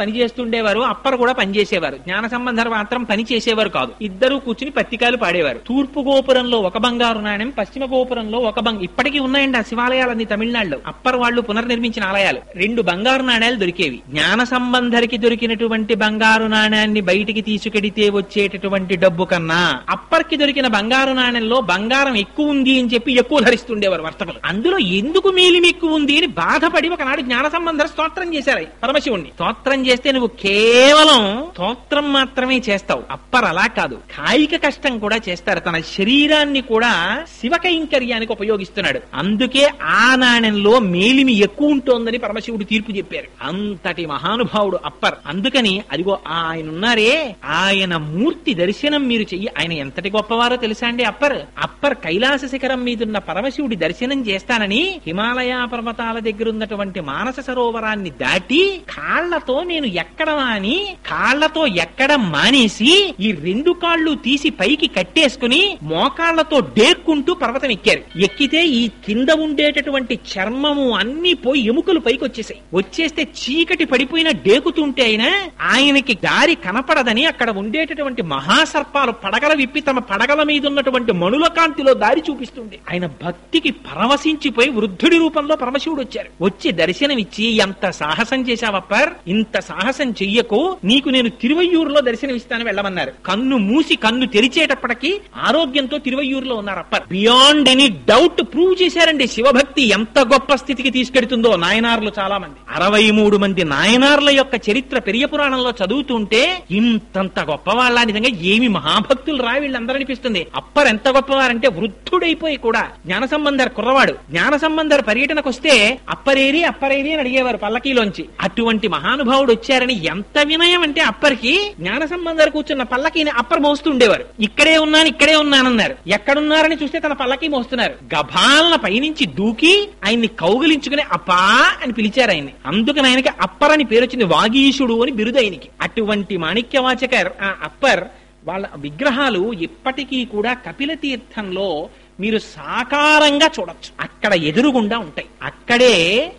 పని చేస్తుండేవారు, అప్పర్ కూడా పనిచేసేవారు. జ్ఞాన సంబంధర్ మాత్రం పని చేసేవారు కాదు. ఇద్దరు కూర్చుని పత్రికలు పాడేవారు. తూర్పు గోపురంలో ఒక బంగారు నాణ్యం, పశ్చిమ గోపురంలో ఒక ఇప్పటికీ ఉన్నాయండి ఆ శివాలయాలన్నీ తమిళనాడులో. అప్పర్ వాళ్ళు పునర్నిర్మించిన ఆలయాలు. 2 బంగారు నాణ్యాలు దొరికేవి. జ్ఞాన సంబంధరికి దొరికినటువంటి బంగారు నాణ్యాన్ని బయటికి తీసుకెడితే వచ్చేటటువంటి డబ్బు కన్నా అప్పర్కి దొరికిన బంగారు నాణ్యంలో బంగారం ఎక్కువ ఉంది అని చెప్పి ఎక్కువ ధరిస్తుండేవారు వర్తకులు. అందులో ఎందుకు మేలిమి ఎక్కువ ఉంది అని బాధపడి ఒకనాడు జ్ఞాన సంబంధ స్తోత్రం చేశారు పరమశివుణ్ణి. స్తోత్రం చేస్తే నువ్వు కేవలం స్తోత్రం మాత్రమే చేస్తావు. అప్పర్ అలా కాదు, కాయిక కష్టం కూడా చేస్తారు. తన శరీరాన్ని కూడా శివ కైంకర్యానికి ఉపయోగిస్తున్నాడు. అందుకే ఆ నాణ్యంలో మేలిమి ఎక్కువ ఉంటోందని పరమశివుడు తీర్పు చెప్పారు. అంతటి మహానుభావుడు అప్పర్. అందుకని అదిగో ఆయన ఉన్నారే, ఆయన మూర్తి దర్శనం మీరు చెయ్యి. ఆయన ఎంతటి గొప్పవారో తెలుసా అండి అప్పర్ కైలాస శిఖరం మీదున్న పరమశివుడి దర్శనం చేస్తానని హిమాలయ పర్వతాల దగ్గర ఉన్నటువంటి మానస సరోవరాన్ని దాటి కాళ్లతో నేను ఎక్కడమా అని కాళ్లతో ఎక్కడం మానేసి ఈ 2 కాళ్ళు తీసి పైకి కట్టేసుకుని మోకాళ్లతో డేర్కుంటూ పర్వతం ఎక్కారు. ఎక్కితే ఈ కింద ఉండేటటువంటి చర్మము అన్ని పోయి ఎముకలు పైకి వచ్చేసాయి. వచ్చేస్తే చీకటి పడిపోయిన డేకుతుంటే ఆయనకి దారి కనపడదని అక్కడ ఉండేటటువంటి మహాసర్పాలు పడగల విప్పి తమ పడగల మీద ఉన్నటువంటి మణుల కాంతిలో దారి చూపిస్తుంది. ఆయన భక్తికి పరవశించిపోయి వృద్ధుడి రూపంలో పరమశివుడు వచ్చారు. వచ్చి దర్శనమిచ్చి ఎంత సాహసం చేశావప్పర్, ఇంత సాహసం చెయ్యకు, నీకు నేను తిరువయ్యూరులో దర్శనమిస్తాను వెళ్ళమన్నారు. కన్ను మూసి కన్ను తెరిచేటప్పటికి ఆరోగ్యంతో తిరువయ్యూరులో ఉన్నారు Appar. Beyond any doubt prove చేశారండి శివభక్తి ఎంత గొప్ప స్థితికి తీసుకెడుతుందో. నాయనార్లు చాలా మంది, 63 మంది నాయనార్ల యొక్క చరిత్ర పెరియ పురాణంలో చదువుతుంటే ఇంతంత గొప్పవాళ్ళ, నిజంగా ఏమి మహాభక్తులు రా వీళ్ళందరూ అనిపిస్తుంది. అప్పర్ ఎంత గొప్పవారంటే వృద్ధుడైపోయి కూడా జ్ఞాన సంబంధర్ కుర్రవాడు. జ్ఞాన సంబంధర్ పర్యటనకు వస్తే అప్పరేరి అని అడిగేవారు పల్లకీలోంచి. అటువంటి మహానుభావుడు వచ్చారని ఎంత వినయం అంటే అప్పర్కి జ్ఞాన సంబంధర్ కూర్చున్న పల్లకీని అప్పర్ మోస్తూ ఉండేవారు. ఇక్కడే ఉన్నానన్నారు. ఎక్కడున్నారని చూస్తే తన పల్లకీ మోస్తున్నారు. గభాలన పైనుంచి దూకి ఆయన్ని కౌగిలించుకుని అప్పా అని పిలిచారు ఆయన్ని. అందుకని ఆయనకి అప్పర్ అని పేరు వచ్చింది. వాగీశుడు అని బిరుదు ఆయనకి. అటువంటి మాణిక్యవాచకర్ ఆ అప్పర్ వాళ్ళ విగ్రహాలు ఇప్పటికీ కూడా కపిల తీర్థంలో మీరు సాకారంగా చూడొచ్చు. అక్కడ ఎదురుగుండా ఉంటాయి. అక్కడే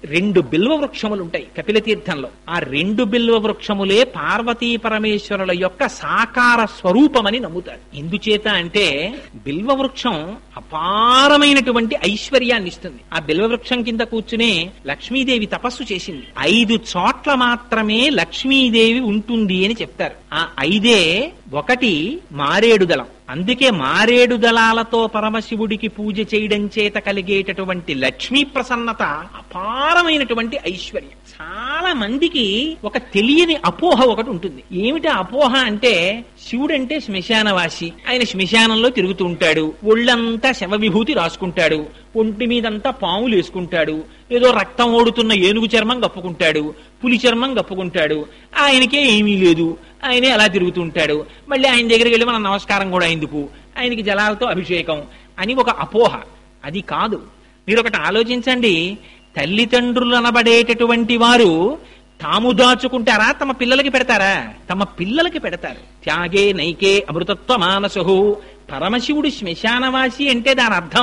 2 బిల్వ వృక్షములు ఉంటాయి కపిల తీర్థంలో. ఆ 2 బిల్వ వృక్షములే పార్వతీ పరమేశ్వరుల యొక్క సాకార స్వరూపమని నమ్ముతారు. ఎందుచేత అంటే బిల్వ వృక్షం అపారమైనటువంటి ఐశ్వర్యాన్ని ఇస్తుంది. ఆ బిల్వ వృక్షం కింద కూర్చునే లక్ష్మీదేవి తపస్సు చేసింది. 5 చోట్ల మాత్రమే లక్ష్మీదేవి ఉంటుంది అని చెప్తారు. ఆ 5 ఒకటి మారేడు దళం. అందుకే మారేడు దళాలతో పరమశివుడికి పూజ చేయడం చేత కలిగేటటువంటి లక్ష్మీ ప్రసన్నత అపారమైనటువంటి ఐశ్వర్యం. చాలా మందికి ఒక తెలియని అపోహ ఒకటి ఉంటుంది. ఏమిటా అపోహ అంటే శివుడంటే శ్మశానవాసి, ఆయన శ్మశానంలో తిరుగుతూ ఉంటాడు, ఒళ్ళంతా శవ విభూతి రాసుకుంటాడు, ఒంటి మీదంతా పాములు వేసుకుంటాడు, ఏదో రక్తం ఓడుతున్న ఏనుగు చర్మం కప్పుకుంటాడు, పులి చర్మం కప్పుకుంటాడు, ఆయనకే ఏమీ లేదు, ఆయనే అలా తిరుగుతుంటాడు, మళ్ళీ ఆయన దగ్గరికి వెళ్ళి మనం నమస్కారం కూడా ఎందుకు, ఆయనకి జలాలతో అభిషేకం అని ఒక అపోహ. అది కాదు. మీరు ఒకటి ఆలోచించండి, తల్లిదండ్రులు అనబడేటటువంటి వారు తాము దాచుకుంటారా, తమ పిల్లలకి పెడతారా? తమ పిల్లలకి పెడతారు. త్యాగే నైకే అమృతత్వ మానసు. పరమశివుడు శ్మశానవాసి అంటే దాని అర్థం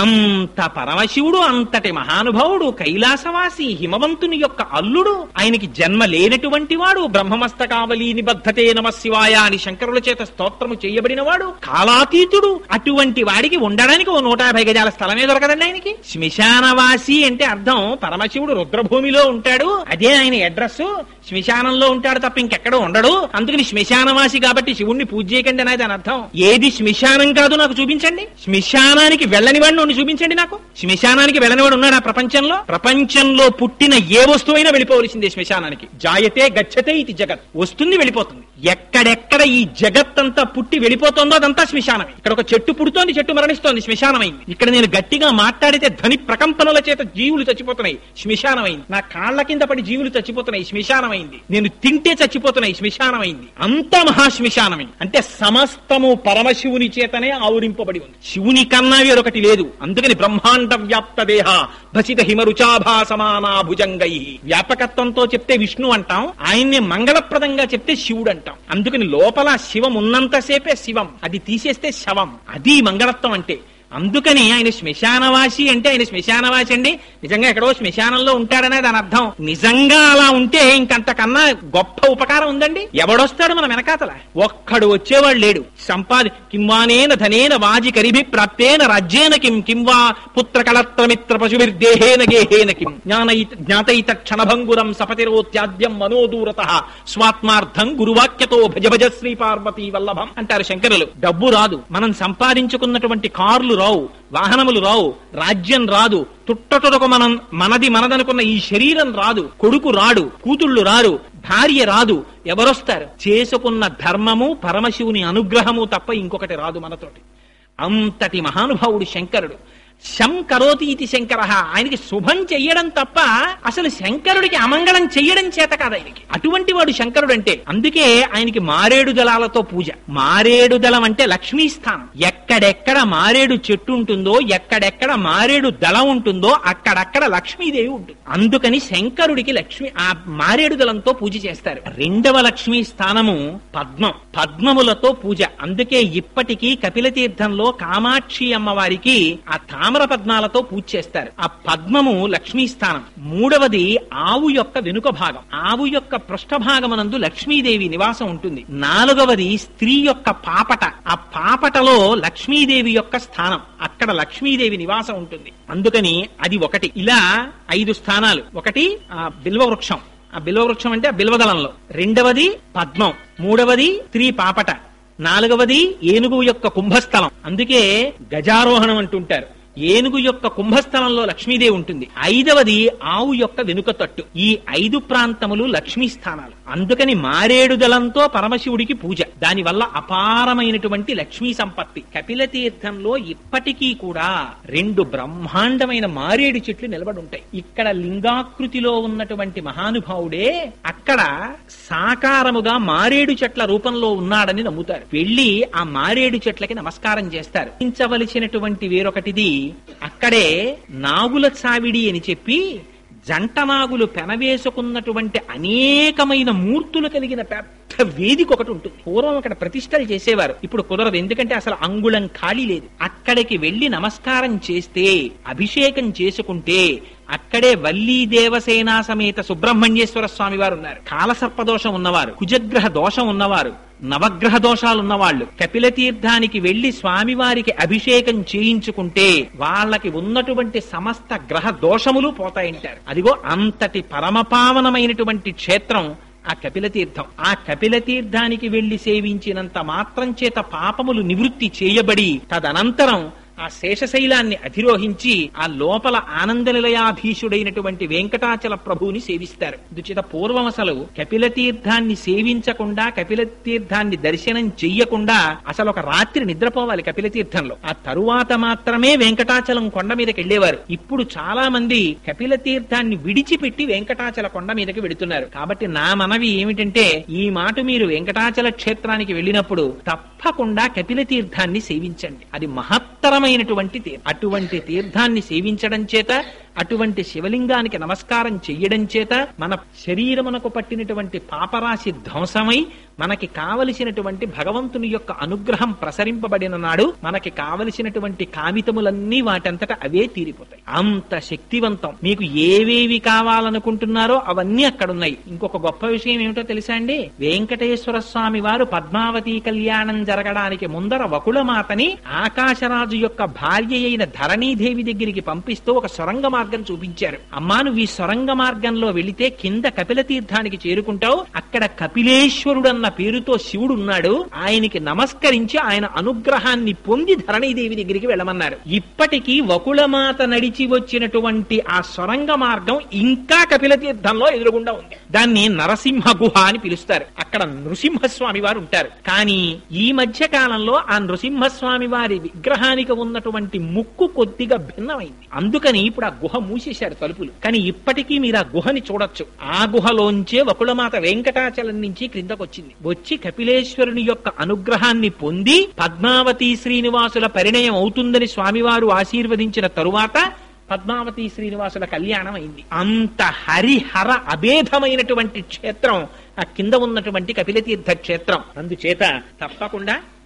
అంత పరమశివుడు అంతటి మహానుభావుడు, కైలాసవాసి, హిమవంతుని యొక్క అల్లుడు, ఆయనకి జన్మ లేనటువంటి వాడు, బ్రహ్మమస్తకావలి నిబద్ధతే నమ శివాయ అని శంకరుల చేత స్తోత్రము చేయబడిన వాడు, కాలాతీతుడు. అటువంటి వాడికి ఉండడానికి 150 గజాల స్థలమే దొరకదండి ఆయనకి. శ్మశానవాసి అంటే అర్థం పరమశివుడు రుద్రభూమిలో ఉంటాడు, అదే ఆయన అడ్రస్. శ్మశానంలో ఉంటాడు తప్ప ఇంకెక్కడో ఉండడు, అందుకని శ్మశానవాసి కాబట్టి శివుణ్ణి పూజ చేయకండి అనేది దాని అర్థం. ఏది శ్మశానం కాదు నాకు చూపించండి. శ్మశానానికి వెళ్ళని వాడిని చూపించండి నాకు. శ్మశానానికి వెళ్ళనివాడు ఉన్నాడు ఆ ప్రపంచంలో? ప్రపంచంలో పుట్టిన ఏ వస్తువైనా వెళ్ళిపోవలసిందే శ్మశానానికి. జాయతే గచ్చతే ఇది జగత్. వస్తుంది వెళ్ళిపోతుంది. ఎక్కడెక్కడ ఈ జగత్తంతా పుట్టి వెళ్ళిపోతుందో అదంతా శ్మశానమే. ఇక్కడ ఒక చెట్టు పుడుతోంది, చెట్టు మరణిస్తోంది, శ్మశానమైంది. ఇక్కడ నేను గట్టిగా మాట్లాడితే ధ్వని ప్రకంపనల చేత జీవులు చచ్చిపోతున్నాయి, శ్మశానమైంది. నా కాళ్ల కింద పడి జీవులు చచ్చిపోతున్నాయి, శ్మశానమైంది. నేను తింటే చచ్చిపోతున్నాయి, శ్మశానమైంది. అంతా మహాశ్మశానమే. అంటే సమస్తము పరమశివుని చేతనే ఆవరింపబడి ఉంది. శివుని కన్నా వేరొకటి లేదు. అందుకని బ్రహ్మాండ వ్యాప్త దేహ భసిత హిమరుచాభా సమానా భుజంగై. వ్యాపకత్వంతో చెప్తే విష్ణు అంటాం, ఆయన్ని మంగళప్రదంగా చెప్తే శివుడు అంటాం. అందుకని లోపల శివం ఉన్నంతసేపే శివం, అది తీసేస్తే శవం. అది మంగళత్వం అంటే. అందుకని ఆయన శ్మశానవాసి అంటే ఆయన శ్మశానవాసి అండి నిజంగా ఎక్కడో శ్మశానంలో ఉంటాడనే దాని అర్థం. నిజంగా అలా ఉంటే ఇంకంతకన్నా గొప్ప ఉపకారం ఉందండి. ఎవడొస్తాడు మన వెనకాతల? ఒక్కడు వచ్చేవాడు లేడు. కింవానేన ధనేన వాజి కరిభి ప్రాప్తేన రాజ్యేన కింవా పుత్ర కళత్రమిత్ర పశుభిర్దేహేన గేహేన కిం జ్ఞాతైత క్షణభంగురం సపతిరోత్యాద్యం మనోదూరత స్వాత్మార్థం గురువాక్యతో భజ భజ శ్రీ పార్వతీ వల్లభం అంటారు శంకరులు. డబ్బు రాదు, మనం సంపాదించుకున్నటువంటి కార్లు రావు, వాహనములు రావు, రాజ్యం రాదు, తుట్టతుడకు మనదనుకున్న ఈ శరీరం రాదు, కొడుకు రాడు, కూతుళ్ళు రారు, భార్య రాదు. ఎవరొస్తారు? చేసుకున్న ధర్మము పరమశివుని అనుగ్రహము తప్ప ఇంకొకటి రాదు మనతోటి. అంతటి మహానుభావుడు శంకరుడు. శం కరోతి ఇది శంకర. ఆయనకి శుభం చెయ్యడం తప్ప అసలు శంకరుడికి అమంగళం చెయ్యడం చేత కాదు ఆయనకి. అటువంటి వాడు శంకరుడు అంటే. అందుకే ఆయనకి మారేడు దళాలతో పూజ. మారేడు దళం అంటే లక్ష్మీ స్థానం. ఎక్కడెక్కడ మారేడు చెట్టు ఉంటుందో, ఎక్కడెక్కడ మారేడు దళం ఉంటుందో అక్కడక్కడ లక్ష్మీదేవి ఉంటుంది. అందుకని శంకరుడికి ఆ మారేడు దళంతో పూజ చేస్తారు. రెండవ లక్ష్మీ స్థానము పద్మం. పద్మములతో పూజ. అందుకే ఇప్పటికీ కపిలతీర్థంలో కామాక్షి అమ్మవారికి ఆ తామర పద్మాలతో పూజ చేస్తారు. ఆ పద్మము లక్ష్మీ స్థానం. మూడవది ఆవు యొక్క వెనుక భాగం. ఆవు యొక్క పృష్ఠభాగమునందు లక్ష్మీదేవి నివాసం ఉంటుంది. నాలుగవది స్త్రీ యొక్క పాపట. ఆ పాపటలో లక్ష్మీదేవి యొక్క స్థానం. అక్కడ లక్ష్మీదేవి నివాసం ఉంటుంది. అందుకని అది ఒకటి. ఇలా 5 స్థానాలు. ఒకటి ఆ బిల్వ వృక్షం. ఆ బిల్వ వృక్షం అంటే ఆ బిల్వదళంలో. రెండవది పద్మం. మూడవది స్త్రీ పాపట. నాలుగవది ఏనుగు యొక్క కుంభస్థలం. అందుకే గజారోహణం అంటుంటారు. ఏనుగు యొక్క కుంభస్థలంలో లక్ష్మీదేవి ఉంటుంది. 5వది ఆవు యొక్క వెనుక తట్టు. ఈ 5 ప్రాంతములు లక్ష్మీ స్థానాలు. అందుకని మారేడు దళంతో పరమశివుడికి పూజ. దానివల్ల అపారమైనటువంటి లక్ష్మీ సంపత్తి. కపిల తీర్థంలో ఇప్పటికీ కూడా 2 బ్రహ్మాండమైన మారేడు చెట్లు నిలబడి ఉంటాయి. ఇక్కడ లింగాకృతిలో ఉన్నటువంటి మహానుభావుడే అక్కడ సాకారముగా మారేడు చెట్ల రూపంలో ఉన్నాడని నమ్ముతారు. వెళ్లి ఆ మారేడు చెట్లకి నమస్కారం చేస్తారు. ించవలసినటువంటి వేరొకటిది, అక్కడే నాగుల చావిడి అని చెప్పి జంట నాగులు పెనవేసుకున్నటువంటి అనేకమైన మూర్తులు కలిగిన పెద్ద వేదిక ఒకటి ఉంటుంది. పూర్వం అక్కడ ప్రతిష్టలు చేసేవారు. ఇప్పుడు కుదరదు. ఎందుకంటే అసలు అంగుళం ఖాళీ లేదు. అక్కడికి వెళ్లి నమస్కారం చేస్తే, అభిషేకం చేసుకుంటే అక్కడే వల్లీ దేవసేనా సమేత సుబ్రహ్మణ్యేశ్వర స్వామి వారు ఉన్నారు. కాలసర్పదోషం ఉన్నవారు, కుజగ్రహ దోషం ఉన్నవారు, నవగ్రహ దోషాలున్నవాళ్లు కపిల తీర్థానికి వెళ్లి స్వామివారికి అభిషేకం చేయించుకుంటే వాళ్ళకి ఉన్నటువంటి సమస్త గ్రహ దోషములు పోతాయంటారు. అదిగో అంతటి పరమపావనమైనటువంటి క్షేత్రం ఆ కపిల తీర్థం. ఆ కపిల తీర్థానికి వెళ్లి సేవించినంత మాత్రం చేత పాపములు నివృత్తి చేయబడి తదనంతరం ఆ శేషశైలాన్ని అధిరోహించి ఆ లోపల ఆనందనిలయాధీశుడైనటువంటి వెంకటాచల ప్రభువుని సేవిస్తారు. అందుచేత పూర్వం అసలు కపిల తీర్థాన్ని సేవించకుండా, కపిల తీర్థాన్ని దర్శనం చెయ్యకుండా అసలు ఒక రాత్రి నిద్రపోవాలి కపిల తీర్థంలో. ఆ తరువాత మాత్రమే వెంకటాచలం కొండ మీదకి వెళ్లేవారు. ఇప్పుడు చాలా మంది కపిల తీర్థాన్ని విడిచిపెట్టి వెంకటాచల కొండ మీదకి వెడుతున్నారు. కాబట్టి నా మనవి ఏమిటంటే, ఈ మాట మీరు వెంకటాచల క్షేత్రానికి వెళ్ళినప్పుడు తప్పకుండా కపిల తీర్థాన్ని సేవించండి. అది మహత్తరమైన అటువంటి తీర్థాన్ని సేవించడం చేత, అటువంటి శివలింగానికి నమస్కారం చెయ్యడం చేత మన శరీరమునకు పట్టినటువంటి పాపరాశి ధ్వంసమై మనకి కావలసినటువంటి భగవంతుని యొక్క అనుగ్రహం ప్రసరింపబడిన నాడు మనకి కావలసినటువంటి కామితములన్నీ వాటంతట అవే తీరిపోతాయి. అంత శక్తివంతం. మీకు ఏవేవి కావాలనుకుంటున్నారో అవన్నీ అక్కడున్నాయి. ఇంకొక గొప్ప విషయం ఏమిటో తెలుసా అండి? వెంకటేశ్వర స్వామి వారు పద్మావతి కళ్యాణం జరగడానికి ముందర వకుళమాతని ఆకాశరాజు యొక్క భార్య అయిన ధరణీదేవి దగ్గరికి పంపిస్తూ ఒక సొరంగ మార్గం చూపించారు. అమ్మా, నువ్వు ఈ సొరంగ మార్గంలో వెళితే కింద కపిల తీర్థానికి చేరుకుంటావు. అక్కడ కపిలేశ్వరుడు అన్న పేరుతో శివుడు ఉన్నాడు. ఆయనకి నమస్కరించి ఆయన అనుగ్రహాన్ని పొంది ధరణీదేవి దగ్గరికి వెళ్ళమన్నారు. ఇప్పటికీ వకుళమాత నడిచి వచ్చినటువంటి ఆ సొరంగ మార్గం ఇంకా కపిల తీర్థంలో ఎదురుగుండా ఉంది. దాన్ని నరసింహ గుహ అని పిలుస్తారు. అక్కడ నృసింహస్వామి వారు ఉంటారు. కానీ ఈ మధ్య కాలంలో ఆ నృసింహస్వామి వారి విగ్రహానికి ఉన్నటువంటి ముక్కు కొద్దిగా భిన్నమైంది. అందుకని ఇప్పుడు ఆ గుహ మూసేశారు తలుపులు. కానీ ఇప్పటికీ మీరు ఆ గుహని చూడొచ్చు. ఆ గుహలోంచే వకుళమాత వెంకటాచలం నుంచి క్రిందకొచ్చింది. వచ్చి కపిలేశ్వరుని యొక్క అనుగ్రహాన్ని పొంది పద్మావతి శ్రీనివాసుల పరిణయం అవుతుందని స్వామివారు ఆశీర్వదించిన తరువాత పద్మావతి శ్రీనివాసుల కళ్యాణం అయింది. అంత హరిహర అభేదమైనటువంటి క్షేత్రం ఆ కింద ఉన్నటువంటి కపిలతీర్థ క్షేత్రం. అందుచేత తప్పకుండా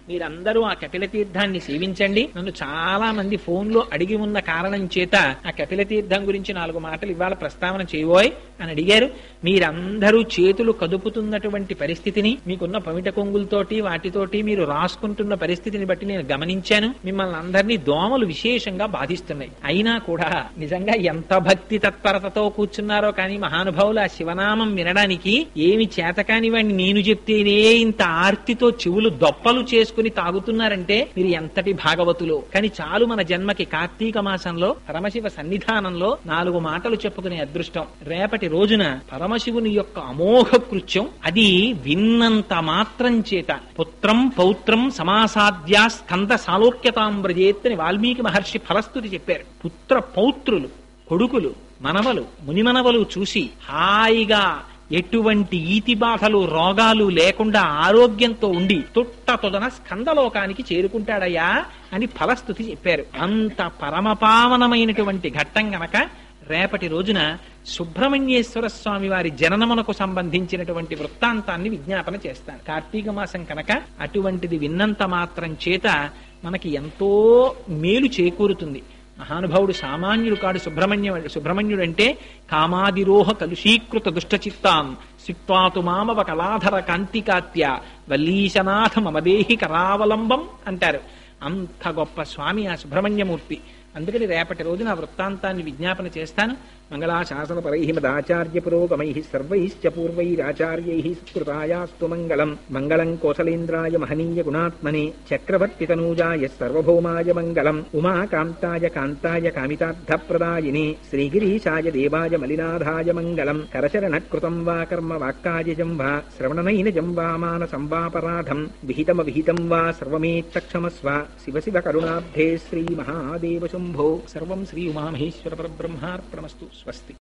మీరందరూ ఆ కపిల తీర్థాన్ని సేవించండి. నన్ను చాలా మంది ఫోన్లో అడిగి ఉన్న కారణం చేత ఆ కపిల తీర్థం గురించి 4 మాటలు ఇవాళ ప్రస్తావన చేయబోయ్ అని అడిగారు. మీరందరూ చేతులు కదుపుతున్నటువంటి పరిస్థితిని, మీకున్న పమిట కొంగులతోటి వాటితోటి మీరు రాసుకుంటున్న పరిస్థితిని బట్టి నేను గమనించాను. మిమ్మల్ని అందరినీ దోమలు విశేషంగా బాధిస్తున్నాయి. అయినా కూడా నిజంగా ఎంత భక్తి తత్పరతతో కూర్చున్నారో కానీ మహానుభావులు ఆ శివనామం వినడానికి ఏమి చేతకాని వాడిని నేను చెప్తేనే ఇంత ఆర్తితో చెవులు దొప్పలు చేసుకుని తాగుతున్నారంటే మీరు ఎంతటి భాగవతులు. కానీ చాలు మన జన్మకి కార్తీక మాసంలో పరమశివ సన్నిధానంలో 4 మాటలు చెప్పుకునే అదృష్టం. రేపటి రోజున పరమశివుని యొక్క అమోఘ కృత్యం అది విన్నంత మాత్రం చేత పుత్రం పౌత్రం సమాసాద్యా స్కంద సాలోక్యతాం వ్రజేత్ అని వాల్మీకి మహర్షి ఫలస్తుతి చెప్పారు. పుత్ర పౌత్రులు, కొడుకులు, మనవలు, మునిమనవలు చూసి హాయిగా ఎటువంటి ఈతి బాధలు రోగాలు లేకుండా ఆరోగ్యంతో ఉండి తొట్టతొదన స్కందలోకానికి చేరుకుంటాడయ్యా అని ఫలస్తుతి చెప్పారు. అంత పరమపావనమైనటువంటి ఘట్టం గనక రేపటి రోజున సుబ్రహ్మణ్యేశ్వర స్వామి వారి జననమునకు సంబంధించినటువంటి వృత్తాంతాన్ని విజ్ఞాపన చేస్తాను. కార్తీక మాసం కనుక అటువంటిది విన్నంత మాత్రం చేత మనకి ఎంతో మేలు చేకూరుతుంది. మహానుభావుడు సామాన్యుడు కాడు. సుబ్రహ్మణ్యుడంటే కామాదిరోహ కలుషీకృత దుష్టచిత్తాం సిక్వాతు మామవ కళాధర కాంతికాత్య వల్లీశనాథ మమదేహి కరావలంబం అంటారు. అంత గొప్ప స్వామి ఆ సుబ్రహ్మణ్యమూర్తి. అందుకని రేపటి రోజున ఆ వృత్తాంతాన్ని విజ్ఞాపన చేస్తాను. మంగళాశాసన పరై మదాచార్య పురోగమై సర్వైశ్చ పూర్వైరాచార్యై సత్కృతాయాస్తు మంగళం. మంగళం కోసలేంద్రాయ మహనీయ గుణాత్మనే చక్రవర్తి తనూజాయ సర్వభౌమాయ మంగళం. ఉమాకాంతాయ కాంతాయ కామితార్థప్రదాయినే శ్రీగిరీశాయ దేవాయ మలినాథాయ మంగళం. కరచరణకృతం వా కర్మ వాక్కాయజం వా శ్రవణనైనజం వా మానసం వాపరాధం విహితమవిహితం వా సర్వమేత్తక్షమస్వ. శివ శివ కరుణాబ్ధే శ్రీ మహాదేవ శంభో. సర్వం శ్రీ ఉమామహేశ్వర పరబ్రహ్మార్పణమస్తు. స్వస్తి.